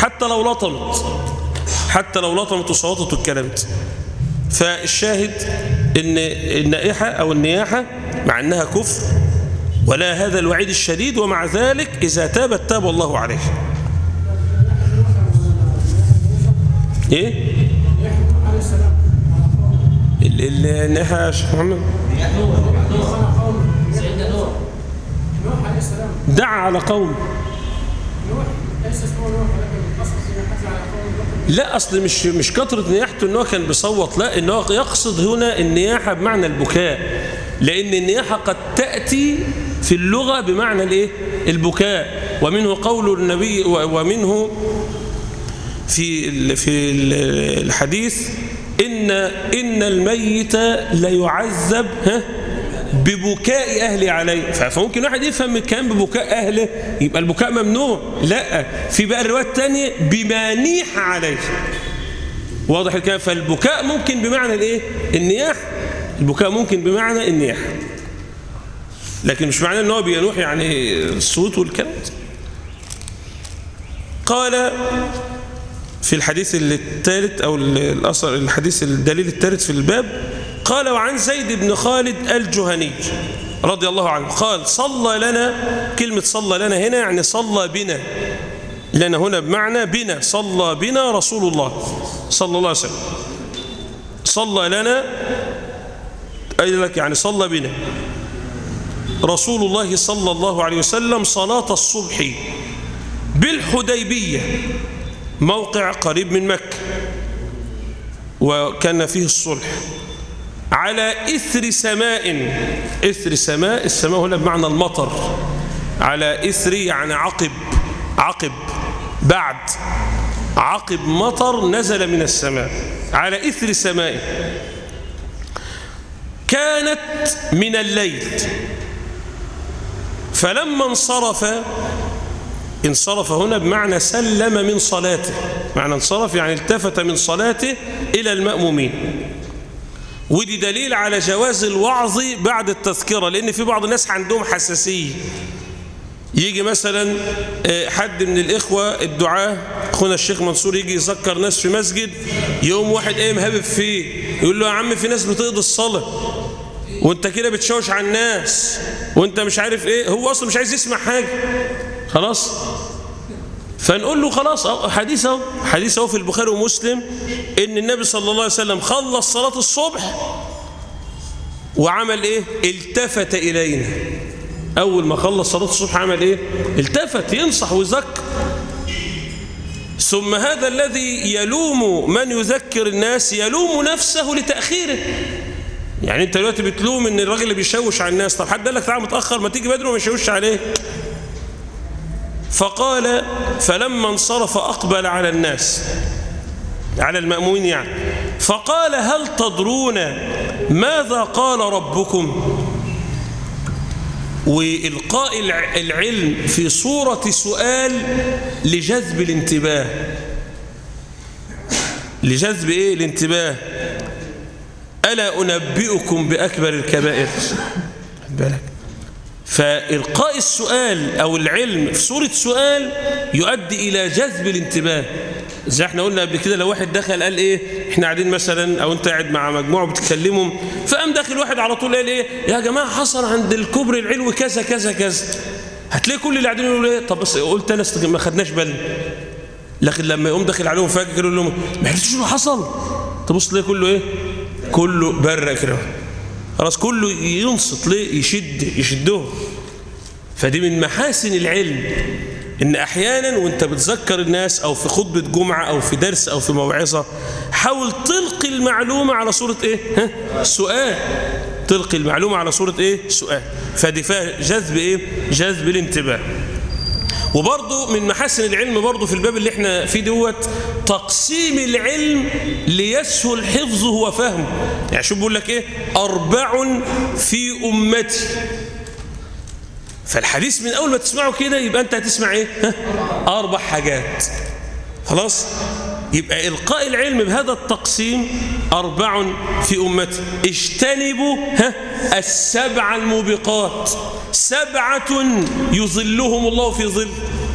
حتى لو لطمت وصوتت الكلام. فالشاهد ان النائحة أو النياحة مع أنها كفر ولا هذا الوعيد الشديد، ومع ذلك إذا تابت تاب الله عليه. ايه النياحة يا شيخ محمد؟ دعا على قوم. لا، أصل مش كثرة نياحته إنه كان بيصوت، لا، إنه يقصد هنا النياحة بمعنى البكاء، لأن النياحة قد تأتي في اللغة بمعنى الإيه؟ البكاء. ومنه قول النبي، ومنه في الحديث إن الميت ليعذب ببكاء أهله عليه. فممكن واحد يفهم الكلام ببكاء أهله يبقى البكاء ممنوع، لا، في بقى الرواية الثانية بما نيح عليه. واضح الكلام؟ فالبكاء ممكن بمعنى الايه؟ النياح. البكاء ممكن بمعنى النياح، لكن مش معناه ان هو بينوح يعني الصوت والكلام. قال في الحديث الثالث أو الأثر الحديث الدليل الثالث في الباب، قال وعن زيد بن خالد الجهني رضي الله عنه قال صلى لنا. كلمة صلى لنا هنا يعني صلى بنا، لنا هنا بمعنى بنا، صلى بنا رسول الله صلى الله عليه وسلم. صلى لنا أي لك يعني صلى بنا رسول الله صلى الله عليه وسلم صلاة الصبح بالحديبية، موقع قريب من مكة، وكان فيه الصلح، على إثر سماء. إثر سماء، السماء هنا بمعنى المطر، على إثر يعني عقب بعد عقب مطر نزل من السماء، على إثر سماء كانت من الليل. فلما انصرف هنا بمعنى سلم من صلاته، معنى انصرف يعني التفت من صلاته إلى المأمومين. ودي دليل على جواز الوعظ بعد التذكرة، لأن في بعض الناس عندهم حساسية. يجي مثلا حد من الإخوة الدعاة، أخونا الشيخ منصور، يجي يذكر ناس في مسجد، يوم واحد مهبب فيه يقول له يا عم في ناس بتقضي الصلاة وانت كده بتشوش على الناس وانت مش عارف ايه. هو اصلا مش عايز يسمع حاجة، خلاص. فنقول له خلاص، حديث اهو في البخاري ومسلم ان النبي صلى الله عليه وسلم خلص صلاة الصبح وعمل ايه؟ التفت الينا. اول ما خلص صلاة الصبح عمل ايه؟ التفت ينصح ويذكر. ثم هذا الذي يلوم من يذكر الناس يلوم نفسه لتأخيره. يعني انت دلوقتي بتلوم ان الراجل اللي بيشوش على الناس، طب حد قال لك تعال متأخر، ما تيجي بدري وما يشوش عليك. فقال فلما انصرف أقبل على الناس على المأمومين يعني. فقال هل تدرون ماذا قال ربكم؟ وإلقاء العلم في صورة سؤال لجذب الانتباه. لجذب إيه؟ الانتباه. ألا أنبئكم بأكبر الكبائر؟ بالك. فإلقاء السؤال أو العلم في صورة سؤال يؤدي إلى جذب الانتباه. زي احنا قلنا قبل كده، لو واحد دخل قال ايه، احنا قاعدين مثلا او انت قاعد مع مجموعه بتكلمهم، فقام داخل واحد على طول قال ايه، يا جماعه حصل عند الكوبري العلوي كذا كذا كذا. هتلاقي كل اللي قاعدين يقولوا ايه، طب بس قلت انا ما خدناش بالنا. لكن لما يقوم داخل عليهم فجاه يقول لهم ما عرفتوش اللي حصل، تبص تلاقي كله ايه، كله برق كده خلاص، كله ينصت ليه، يشدهم. فدي من محاسن العلم، إن أحيانا وأنت بتذكر الناس أو في خطبة جمعة أو في درس أو في موعظة، حاول تلقي المعلومة على صورة إيه؟ سؤال. تلقي المعلومة على صورة إيه؟ سؤال. فدي فيها جذب إيه؟ جذب الانتباه. وبرضه من محاسن العلم برضه في الباب اللي احنا فيه دوت، تقسيم العلم ليسهل حفظه وفهمه. يعني شو بيقول لك إيه؟ 4 في أمتي. فالحديث من أول ما تسمعه كده يبقى أنت هتسمع إيه؟ 4 حاجات. خلاص؟ يبقى إلقاء العلم بهذا التقسيم 4 في أمتي. اجتنبوا 7 الموبقات، 7 يظلهم الله في ظل.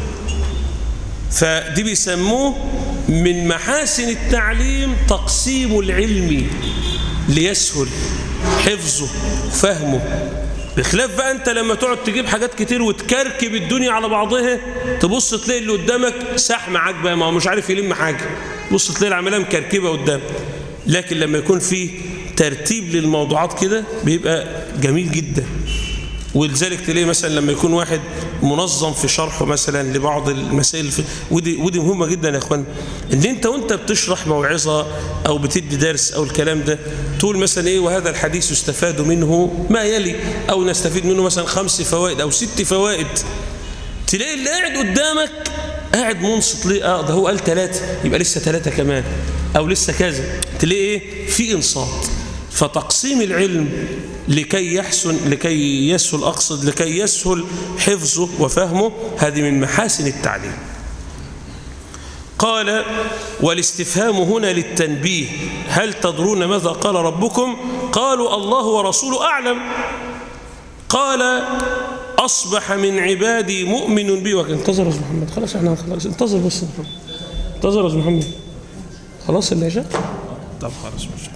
فدي بيسموه من محاسن التعليم تقسيم العلم ليسهل حفظه فهمه. بخلاف بقى انت لما تقعد تجيب حاجات كتير وتكركب الدنيا على بعضها، تبص تلاقي اللي قدامك ساح معاك بقى، ما هو مش عارف يلم حاجه، تبص تلاقي العمليه مكركبه قدام. لكن لما يكون في ترتيب للموضوعات كده بيبقى جميل جدا. ولذلك تلاقي مثلا لما يكون واحد منظم في شرحه مثلا لبعض المسائل، ودي مهمه جدا يا اخوان، ان انت وانت بتشرح موعظه او بتدي درس او الكلام ده، تقول مثلا ايه، وهذا الحديث يستفاد منه ما يلي، او نستفيد منه مثلا 5 فوائد او 6 فوائد. تلاقي اللي قاعد قدامك قاعد منصت ليه، ده هو قال 3 يبقى لسه 3 كمان، او لسه كذا، تلاقي ايه، في انصات. فتقسيم العلم لكي يسهل حفظه وفهمه، هذه من محاسن التعليم. قال والاستفهام هنا للتنبيه، هل تدرون ماذا قال ربكم؟ قالوا الله ورسوله أعلم. قال أصبح من عبادي مؤمن بي انتظر يا محمد، خلاص احنا خلاص، انتظر بس، انتظر يا محمد، خلاص اللي جاء، طب خلاص ماشي.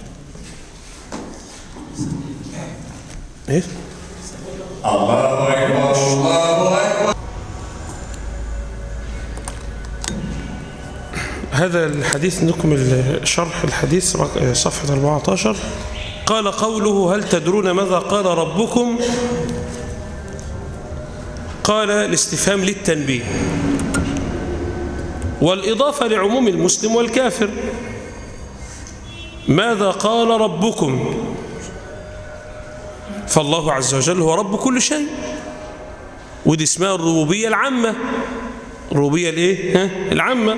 ايه؟ الله اكبر الله اكبر. هذا الحديث نكمل شرح الحديث صفحة 14. قال قوله هل تدرون ماذا قال ربكم؟ قال الاستفهام للتنبيه والإضافة لعموم المسلم والكافر. ماذا قال ربكم؟ فالله عز وجل هو رب كل شيء، ودي اسمها الربوبية العامة. الربوبية الايه؟ العامة.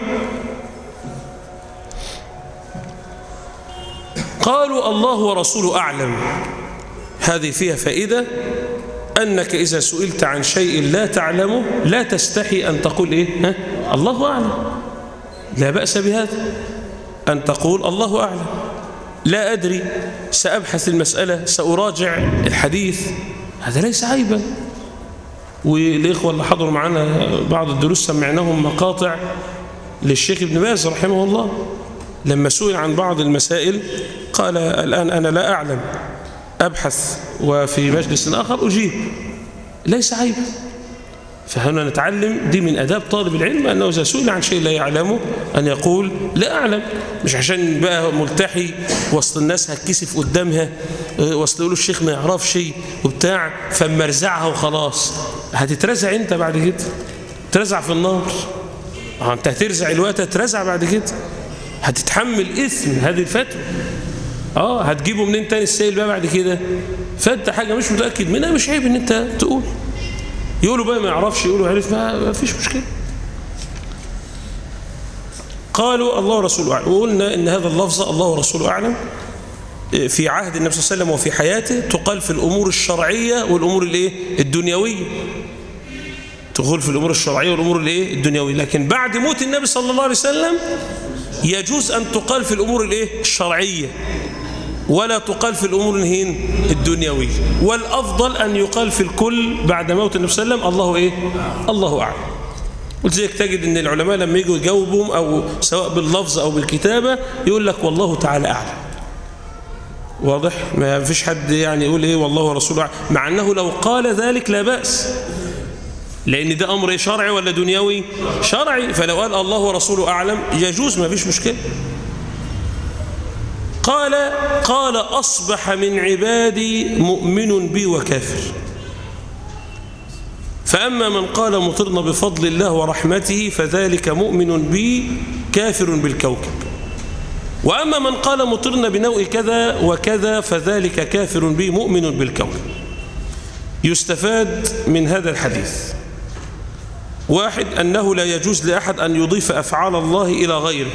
قالوا الله ورسوله أعلم. هذه فيها فائدة، أنك إذا سئلت عن شيء لا تعلمه لا تستحي أن تقول إيه؟ الله أعلم. لا بأس بهذا، أن تقول الله أعلم، لا أدري، سأبحث المسألة، سأراجع الحديث، هذا ليس عيبا. والإخوة اللي حضروا معنا بعض الدروس سمعناهم مقاطع للشيخ ابن باز رحمه الله، لما سئل عن بعض المسائل قال الآن أنا لا أعلم، أبحث وفي مجلس آخر أجيب، ليس عيبا. فهنا نتعلم دي من أداب طالب العلم، أنه إذا سئل عن شيء لا يعلمه أن يقول لا أعلم، مش عشان بقى ملتحي وسط الناس هتكسف قدامها، وسط يقولوا الشيخ ما يعرف شيء وبتاع فمرزعها وخلاص. هتترزع أنت بعد كده، ترزع في النار. أنت هترزع الوقت، هترزع بعد كده، هتتحمل إثم هذه الفتوى. هتجيبه منين تاني السائل بقى بعد كده؟ فأنت حاجة مش متأكد منها، مش عيب إن أنت تقول. يقولوا بقى ما يعرفش، يقولوا عرف، ما فيش مشكلة. قالوا الله ورسوله أعلم، وقلنا إن هذا اللفظ الله ورسوله أعلم في عهد النبي صلى الله عليه وسلم وفي حياته تقال في الأمور الشرعية والأمور الدنيوية، تقول في الأمور الشرعية والأمور الدنيوية. لكن بعد موت النبي صلى الله عليه وسلم يجوز أن تقال في الأمور الشرعية ولا تقال في الأمور الدنيوية، والأفضل أن يقال في الكل بعد موت النبي صلى الله عليه وسلم الله أعلم. ولذلك تجد أن العلماء لما يجوا يجاوبهم أو سواء باللفظ أو بالكتابة يقول لك والله تعالى أعلم. واضح؟ ما فيش حد يعني يقول والله ورسوله أعلم، مع أنه لو قال ذلك لا بأس، لأن ده أمر شرعي ولا دنيوي؟ شرعي، فلو قال الله ورسوله أعلم يجوز، ما فيش مشكلة. قال أصبح من عبادي مؤمن بي وكافر، فأما من قال مطرنا بفضل الله ورحمته فذلك مؤمن بي كافر بالكوكب، وأما من قال مطرنا بنوء كذا وكذا فذلك كافر بي مؤمن بالكوكب. يستفاد من هذا الحديث: واحد، أنه لا يجوز لأحد أن يضيف أفعال الله إلى غيره،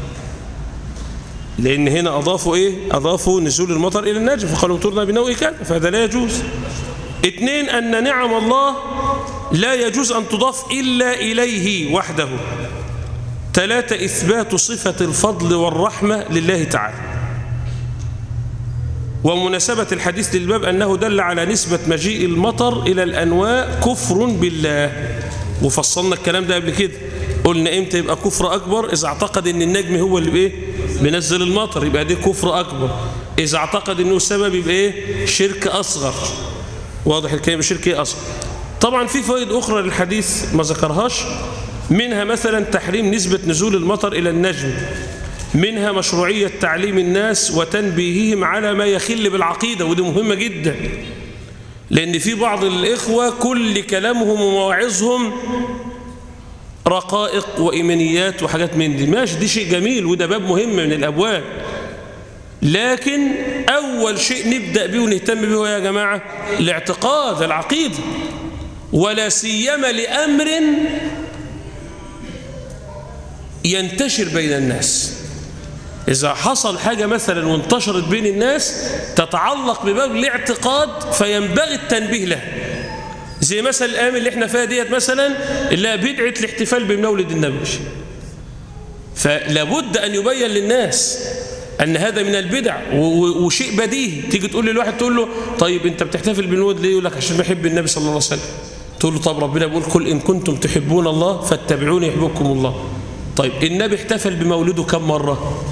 لأن هنا أضافوا نزول المطر إلى النجم فقالوا مطرنا بنوء كذا، فهذا لا يجوز. اثنين، أن نعم الله لا يجوز أن تضاف إلا إليه وحده. ثلاثة، إثبات صفة الفضل والرحمة لله تعالى. ومناسبة الحديث للباب أنه دل على نسبة مجيء المطر إلى الأنواء كفر بالله، وفصلنا الكلام ده قبل كده، قلنا إمتى يبقى كفر أكبر؟ إذا اعتقد أن النجم هو اللي بينزل المطر يبقى ده كفر أكبر، إذا اعتقد أنه سبب يبقى شرك أصغر. واضح الكلام؟ شرك أصغر. طبعا في فوائد أخرى للحديث ما ذكرهاش، منها مثلا تحريم نسبة نزول المطر إلى النجم، منها مشروعية تعليم الناس وتنبيههم على ما يخل بالعقيدة، ودي مهمة جدا، لأن في بعض الإخوة كل كلامهم ومواعظهم رقائق وإيمانيات وحاجات من دي. ماشي، دي شيء جميل وده باب مهم من الأبواب، لكن أول شيء نبدأ به ونهتم به يا جماعة الاعتقاد، العقيدة، ولا سيما لأمر ينتشر بين الناس. إذا حصل حاجة مثلا وانتشرت بين الناس تتعلق بباب الاعتقاد فينبغي التنبيه له، زي مثلا الأيام اللي احنا فيها ديت مثلا اللي بدعة الاحتفال بمولد النبي، فلابد أن يبين للناس أن هذا من البدع وشيء بديهي. تيجي تقول للواحد تقول له طيب أنت بتحتفل بالمولد ليه؟ يقول لك عشان بحب النبي صلى الله عليه وسلم. تقول له طب ربنا بيقول قل إن كنتم تحبون الله فاتبعوني يحببكم الله. طيب النبي احتفل بمولده كم مرة؟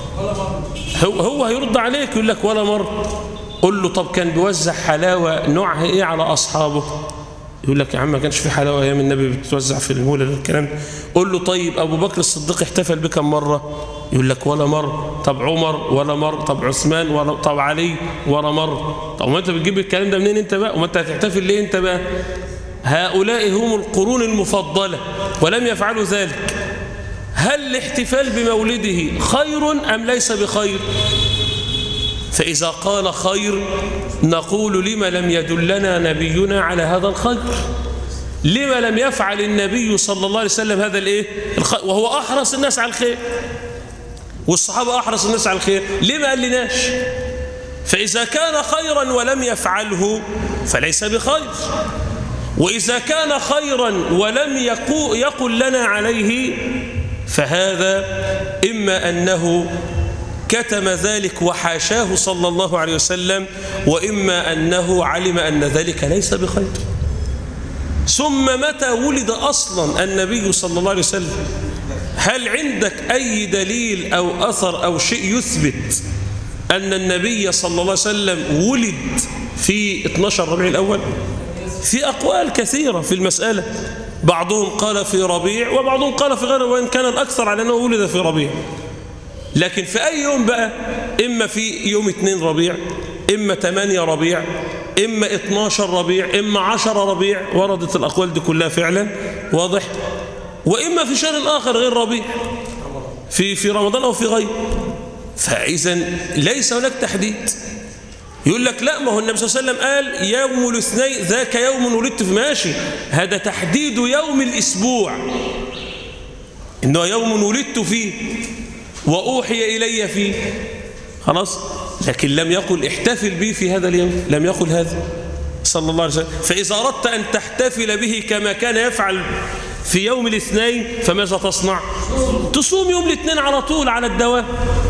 هو هيرد عليك يقول لك ولا مرة. قل له طب كان بيوزع حلاوة نوعها ايه على أصحابه؟ يقول لك يا عم ما كانش في حلاوة أيام النبي بتوزع في المولد الكلام ده. قل له طيب أبو بكر الصديق احتفل بكم مرة؟ يقول لك ولا مرة. طب عمر ولا مرة. طب عثمان ولا. طب علي ولا مرة. طب ما أنت بتجيب الكلام ده منين أنت بقى؟ وما أنت هتحتفل ليه أنت بقى؟ هؤلاء هم القرون المفضلة ولم يفعلوا ذلك. هل الاحتفال بمولده خير أم ليس بخير؟ فإذا قال خير نقول لما لم يدلنا نبينا على هذا الخير؟ لما لم يفعل النبي صلى الله عليه وسلم هذا الخير وهو أحرص الناس على الخير والصحابة أحرص الناس على الخير؟ لما قال لناش؟ فإذا كان خيرا ولم يفعله فليس بخير، وإذا كان خيرا ولم يقل لنا عليه فهذا إما أنه كتم ذلك وحاشاه صلى الله عليه وسلم، وإما أنه علم أن ذلك ليس بخير. ثم متى ولد أصلا النبي صلى الله عليه وسلم؟ هل عندك أي دليل أو أثر أو شيء يثبت أن النبي صلى الله عليه وسلم ولد في 12 ربيع الأول؟ في أقوال كثيرة في المسألة، بعضهم قال في ربيع وبعضهم قال في غيره، وإن كان الأكثر على أنه ولد في ربيع. لكن في أي يوم بقى؟ إما في يوم 2 ربيع، إما 8 ربيع، إما 12 ربيع، إما 10 ربيع، وردت الأقوال دي كلها فعلا، واضح؟ وإما في شهر آخر غير ربيع، في رمضان أو في غيره. فإذا ليس هناك تحديد. يقول لك لا، ما هو النبي صلى الله عليه وسلم قال يوم الاثنين ذاك يوم ولدت في، ماشي، هذا تحديد يوم الأسبوع إنه يوم ولدت فيه، وأوحي إلي فيه، خلاص. لكن لم يقل احتفل به في هذا اليوم، لم يقل هذا صلى الله عليه وسلم. فإذا أردت أن تحتفل به كما كان يفعل في يوم الاثنين فماذا تصنع؟ تصوم يوم الاثنين على طول على الدوام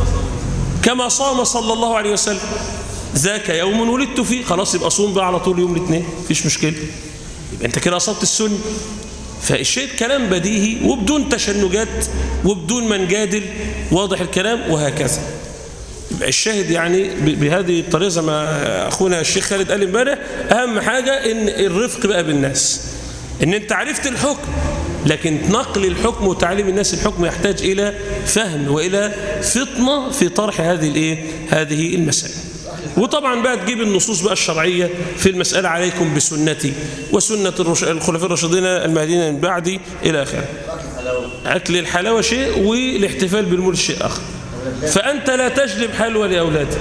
كما صام صلى الله عليه وسلم. ذاك يوم ولدت فيه، خلاص يبقى صوم بقى على طول يوم الاثنين، مفيش مشكلة، يبقى أنت كده أصبت السنة. فالشيء كلام بديهي وبدون تشنجات وبدون ما نجادل، واضح الكلام، وهكذا. يبقى الشاهد يعني بهذه الطريقة زي ما أخونا الشيخ خالد قال امبارح، أهم حاجة إن الرفق بقى بالناس، إن أنت عرفت الحكم، لكن نقل الحكم وتعليم الناس الحكم يحتاج إلى فهم وإلى فطنة في طرح هذه المسائل. وطبعا بقى تجيب النصوص بقى الشرعية في المسألة، عليكم بسنتي وسنة الخلفاء الراشدين المهديين من بعدي إلى آخره. أكل الحلاوة شيء والاحتفال بالمولد شيء آخر. فأنت لا تجلب حلوى لأولادك.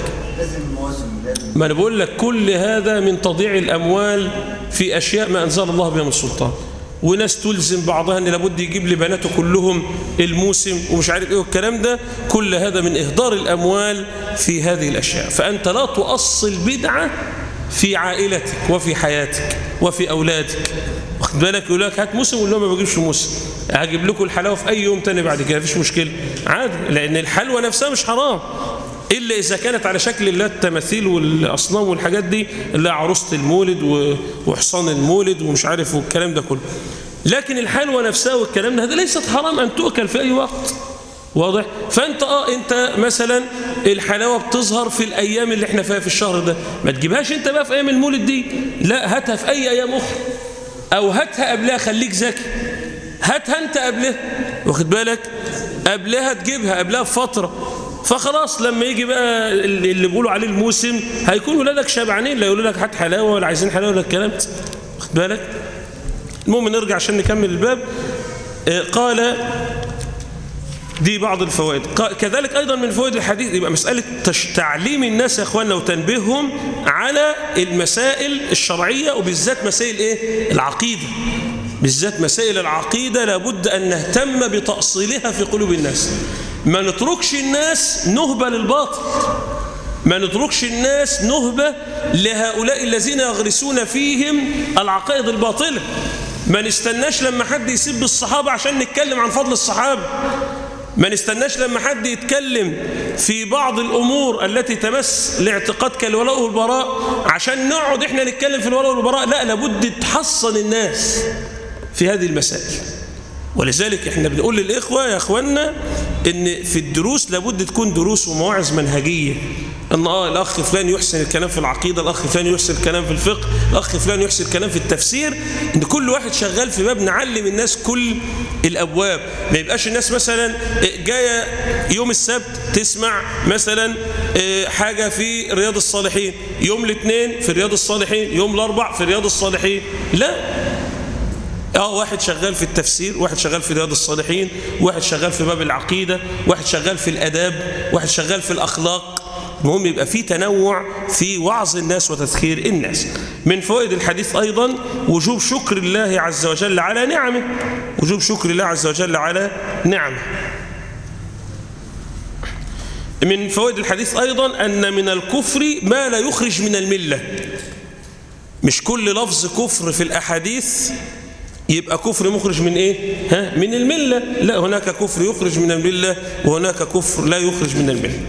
ما أنا بقول لك كل هذا من تضييع الأموال في أشياء ما أنزل الله بها من سلطان. وناس تلزم بعضها أن لابد يجيب لبناته كلهم الموسم ومش عارف إيه والكلام ده، كل هذا من إهدار الأموال في هذه الأشياء. فأنت لا تؤصل بدعة في عائلتك وفي حياتك وفي أولادك. واخد بالك؟ يقول لك هات موسم ولا ما بجيبش موسم، هجيب لكم الحلاوة في أي يوم تاني بعد كده، مفيش مشكلة عادي، لأن الحلوى نفسها مش حرام إلا إذا كانت على شكل الله التماثيل والأصنام والحاجات دي، اللي عروسة المولد وحصان المولد ومش عارف والكلام ده كله. لكن الحلوى نفسها والكلام ده هذا ليست حرام أن تؤكل في أي وقت، واضح؟ فأنت أنت مثلا الحلاوة بتظهر في الأيام اللي احنا فيها في الشهر ده، ما تجيبهاش أنت بقى في أيام المولد دي، لا، هاتها في أي أيام أخرى، أو هاتها قبلها، خليك ذكي، هاتها أنت قبلها، واخد بالك؟ قبلها تجيبها قبلها بفترة، فخلاص لما يجي بقى اللي بيقولوا عليه الموسم هيكون ولادك شبعانين، لا يقولوا لك هات حلاوة ولا عايزين حلاوة ولا الكلام ده، واخد بالك؟ المهم نرجع عشان نكمل الباب. قال دي بعض الفوائد. كذلك أيضا من فوائد الحديث يبقى مسألة تعليم الناس يا أخواننا وتنبيههم على المسائل الشرعية، وبالذات مسائل إيه؟ العقيدة. بالذات مسائل العقيدة لابد أن نهتم بتأصيلها في قلوب الناس. ما نتركش الناس نهبة للباطل، ما نتركش الناس نهبة لهؤلاء الذين يغرسون فيهم العقائد الباطلة. ما نستناش لما حد يسب الصحابة عشان نتكلم عن فضل الصحابة، ما نستناش لما حد يتكلم في بعض الأمور التي تمس لاعتقاد كالولاء والبراء عشان نقعد احنا نتكلم في الولاء والبراء، لا، لابد تحصن الناس في هذه المسائل. ولذلك احنا بنقول للإخوة يا أخوانا ان في الدروس لابد تكون دروس ومواعظ منهجية، ان الأخ فلان يحسن الكلام في العقيدة، الأخ فلان يحسن الكلام في الفقه، الأخ فلان يحسن الكلام في التفسير، ان كل واحد شغال في باب، نعلم الناس كل الأبواب. ما يبقاش الناس مثلا جاية يوم السبت تسمع مثلا حاجة في رياض الصالحين، يوم الاثنين في رياض الصالحين، يوم الأربع في رياض الصالحين، لا، واحد شغال في التفسير، واحد شغال في رياض الصالحين، واحد شغال في باب العقيدة، واحد شغال في الأداب، واحد شغال في الأخلاق. المهم يبقى في تنوع في وعظ الناس وتذكير الناس. من فوائد الحديث أيضا وجوب شكر الله عز وجل على نعمه، وجوب شكر الله عز وجل على نعمه. من فوائد الحديث أيضا أن من الكفر ما لا يخرج من الملة. مش كل لفظ كفر في الأحاديث يبقى كفر مخرج من إيه؟ من الملة، لا، هناك كفر يخرج من الملة وهناك كفر لا يخرج من الملة.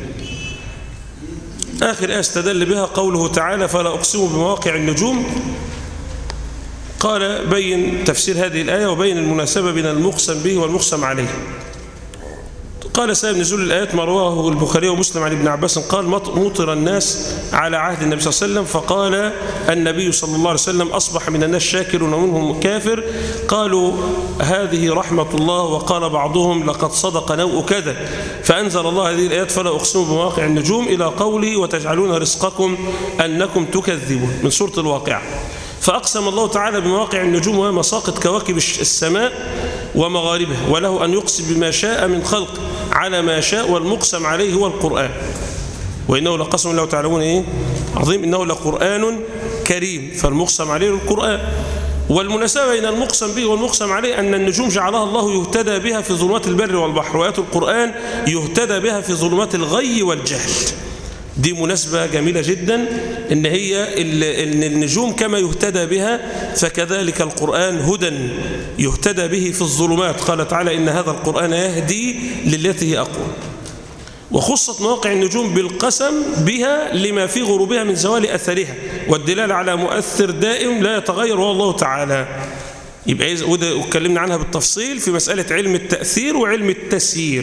آخر آية استدل بها قوله تعالى فلا أقسم بمواقع النجوم. قال بين تفسير هذه الآية وبين المناسبة بين المقسم به والمقسم عليه. قال سبب نزول الآيات ما رواه البخاري ومسلم عن ابن عباس قال مطر الناس على عهد النبي صلى الله عليه وسلم، فقال النبي صلى الله عليه وسلم أصبح من الناس شاكر ومنهم كافر، قالوا هذه رحمة الله، وقال بعضهم لقد صدق نوء كذا، فأنزل الله هذه الآيات فلا أقسم بمواقع النجوم إلى قوله وتجعلون رزقكم أنكم تكذبون من سورة الواقعة. فأقسم الله تعالى بمواقع النجوم وهي مساقط كواكب السماء ومغاربها، وله أن يقسم بما شاء من خلق على ما شاء، والمقسم عليه هو القرآن. وإنه لقسم لو تعلمون إيه عظيم، إنه لقرآن كريم، فالمقسم عليه القرآن. والمناسبة بين المقسم به والمقسم عليه أن النجوم جعلها الله يهتدى بها في ظلمات البر والبحر، وآيات القرآن يهتدى بها في ظلمات الغي والجهل. دي مناسبة جميلة جدا، إن النجوم كما يهتدى بها فكذلك القرآن هدى يهتدى به في الظلمات. قال تعالى إن هذا القرآن يهدي للتي هي أقوم. وخصت مواقع النجوم بالقسم بها لما في غروبها من زوال أثرها والدلالة على مؤثر دائم لا يتغير وهو الله تعالى. يبقى وده اتكلمنا عنها بالتفصيل في مسألة علم التأثير وعلم التسيير.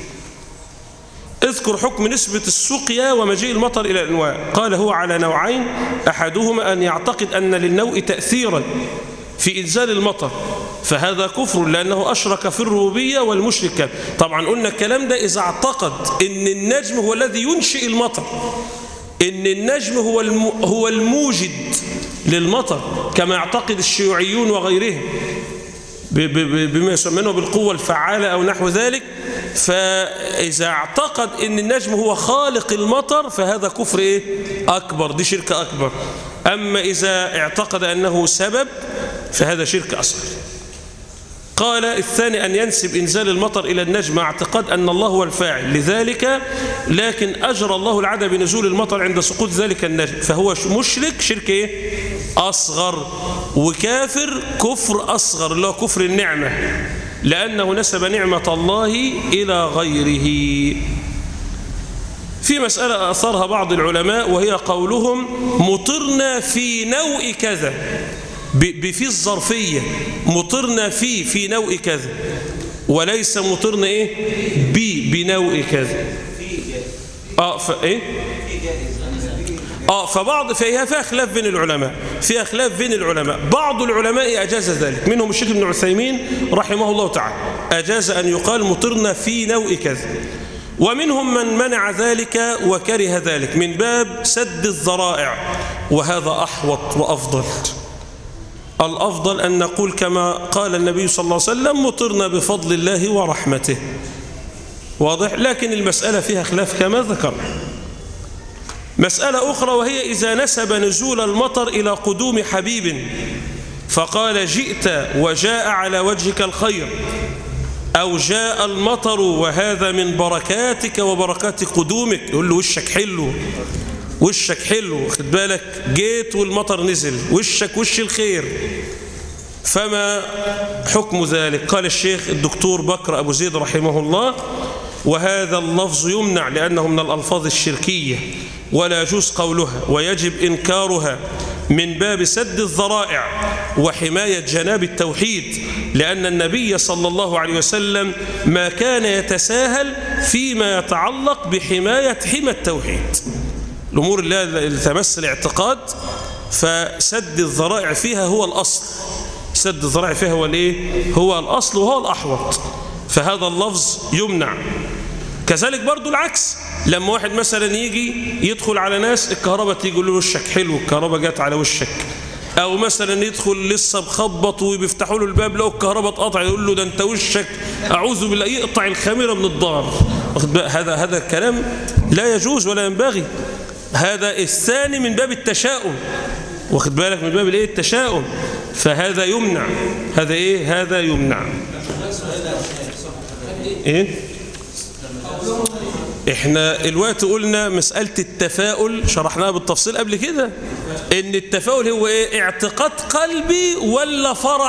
اذكر حكم نسبة السقيا ومجيء المطر إلى الأنواع. قال هو على نوعين، أحدهما أن يعتقد أن للنوء تأثيرا في إنزال المطر، فهذا كفر لأنه أشرك في الربوبية والمشرك. طبعا قلنا الكلام ده إذا اعتقد أن النجم هو الذي ينشئ المطر، أن النجم هو الموجد للمطر كما يعتقد الشيوعيون وغيرهم بما يسمونه بالقوة الفعالة أو نحو ذلك. فإذا اعتقد أن النجم هو خالق المطر فهذا كفر أكبر، دي شرك أكبر. أما إذا اعتقد أنه سبب فهذا شرك أصغر. قال الثاني أن ينسب إنزال المطر إلى النجم مع اعتقاد أن الله هو الفاعل لذلك، لكن أجرى الله العادة بنزول المطر عند سقوط ذلك النجم، فهو مشرك شرك أصغر، وكافر كفر أصغر اللي هو كفر النعمة، لأنه نسب نعمة الله إلى غيره. في مسألة أثرها بعض العلماء وهي قولهم مطرنا في نوء كذا، في الظرفية، مطرنا في نوء كذا، وليس مطرنا بنوء كذا. فبعض فيها خلاف بين العلماء، فيها خلاف بين العلماء. بعض العلماء أجاز ذلك، منهم الشيخ ابن عثيمين رحمه الله تعالى، أجاز أن يقال مطرنا في نوء كذا، ومنهم من منع ذلك وكره ذلك من باب سد الذرائع، وهذا أحوط وأفضل. الأفضل أن نقول كما قال النبي صلى الله عليه وسلم مطرنا بفضل الله ورحمته، واضح. لكن المسألة فيها خلاف كما ذكرنا. مسألة أخرى وهي إذا نسب نزول المطر إلى قدوم حبيب فقال جئت وجاء على وجهك الخير، أو جاء المطر وهذا من بركاتك وبركات قدومك، يقول له وشك حلو، وشك حلو، خد بالك جيت والمطر نزل، وشك وش الخير. فما حكم ذلك؟ قال الشيخ الدكتور بكر أبو زيد رحمه الله وهذا اللفظ يمنع لأنه من الألفاظ الشركية ولا يجوز قولها، ويجب إنكارها من باب سد الذرائع وحماية جناب التوحيد، لأن النبي صلى الله عليه وسلم ما كان يتساهل فيما يتعلق بحماية حمى التوحيد. الأمور اللي تمس الاعتقاد فسد الذرائع فيها هو الأصل، سد الذرائع فيها هو الأصل وهو الأحوط، فهذا اللفظ يمنع. كذلك برضو العكس، لما واحد مثلا يجي يدخل على ناس الكهرباء تيجي يقول له وشك حلو، الكهرباء جت على وشك، او مثلا يدخل لسه بخبط وبيفتحوا له الباب لو الكهرباء اتقطع يقول له ده انت وشك اعوذ بالله، يقطع الخميره من الدار. هذا الكلام لا يجوز ولا ينبغي. هذا الثاني من باب التشاؤم، واخد بالك، من باب التشاؤم، فهذا يمنع. هذا يمنع. احنا الوقت قلنا مسألة التفاؤل شرحناها بالتفصيل قبل كده، ان التفاؤل هو اعتقاد قلبي ولا فرح؟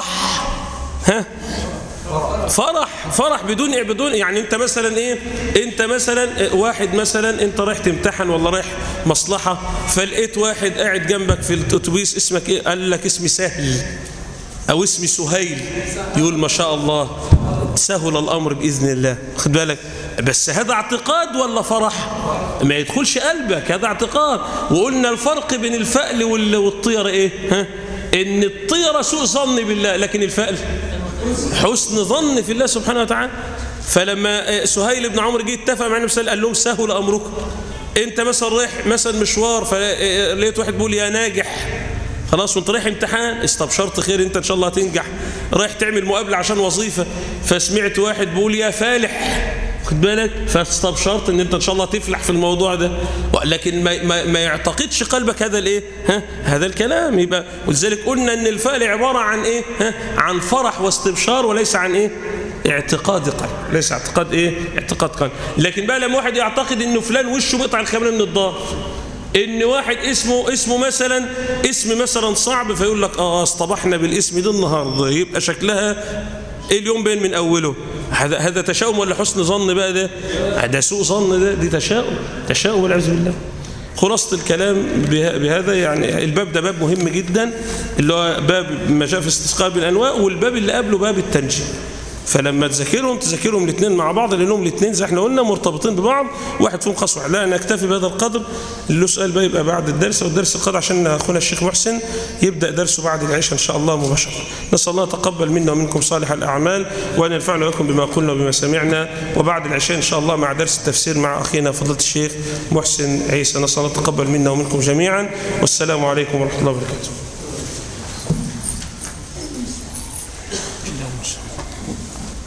فرح بدون يعني انت مثلا انت مثلا واحد مثلا انت رايح تمتحن ولا رايح مصلحة، فلقيت واحد قاعد جنبك في الاتوبيس اسمك قال لك اسمي سهل او اسمي سهيل، يقول ما شاء الله سهل الامر باذن الله، خد بالك. بس هذا اعتقاد ولا فرح؟ ما يدخلش قلبك، هذا اعتقاد. وقلنا الفرق بين الفأل والطيرة ان الطيرة سوء ظن بالله، لكن الفأل حسن ظن في الله سبحانه وتعالى. فلما سهيل بن عمرو جه اتفق مع النبي صلى الله عليه وسلم قال لهم سهل امركم. انت مثلا رايح مثلا مشوار فلقيت واحد بيقول يا ناجح، خلاص وانت رايح امتحان استبشرت خير، انت ان شاء الله هتنجح. رايح تعمل مقابله عشان وظيفه فسمعت واحد بيقول يا فالح، خد بالك، فاستبشرت ان انت ان شاء الله تفلح في الموضوع ده، لكن ما يعتقدش قلبك هذا الايه، هذا الكلام. يبقى ولذلك قلنا ان الفعل عباره عن ايه، عن فرح واستبشار، وليس عن ايه، اعتقاد قلب، ليس اعتقاد ايه، اعتقاد قلب. لكن بقى لما واحد يعتقد انه فلان وشه بيقطع الخمره من الدار، ان واحد اسمه مثلا اسم مثلا صعب، فيقول لك اصطبحنا بالاسم ده النهارده، يبقى شكلها اليوم باين من اوله. هذا تشاؤم ولا حسن ظن بقى؟ ده سوء ظن، دي تشاؤم والعياذ بالله. خلاصة الكلام بهذا يعني الباب ده باب مهم جدا، اللي هو باب ما جاء في استسقاء بالانواء، والباب اللي قبله باب التنجيم. فلما تذاكرهم الاثنين مع بعض، لانهم الاثنين زي احنا قلنا مرتبطين ببعض، واحد فيهم خاص واحد. لا نكتفي بهذا القدر. اللي له سؤال بقى يبقى بعد الدرس، والدرس القادم عشان اخونا الشيخ محسن يبدا درسه بعد العشاء ان شاء الله مباشره. نسال الله يتقبل منا ومنكم صالح الاعمال، وان ينفعنا لكم بما قلنا وبما سمعنا. وبعد العشاء ان شاء الله مع درس التفسير مع اخينا فضيله الشيخ محسن عيسى. نسال الله يتقبل منا ومنكم جميعا، والسلام عليكم ورحمه الله وبركاته.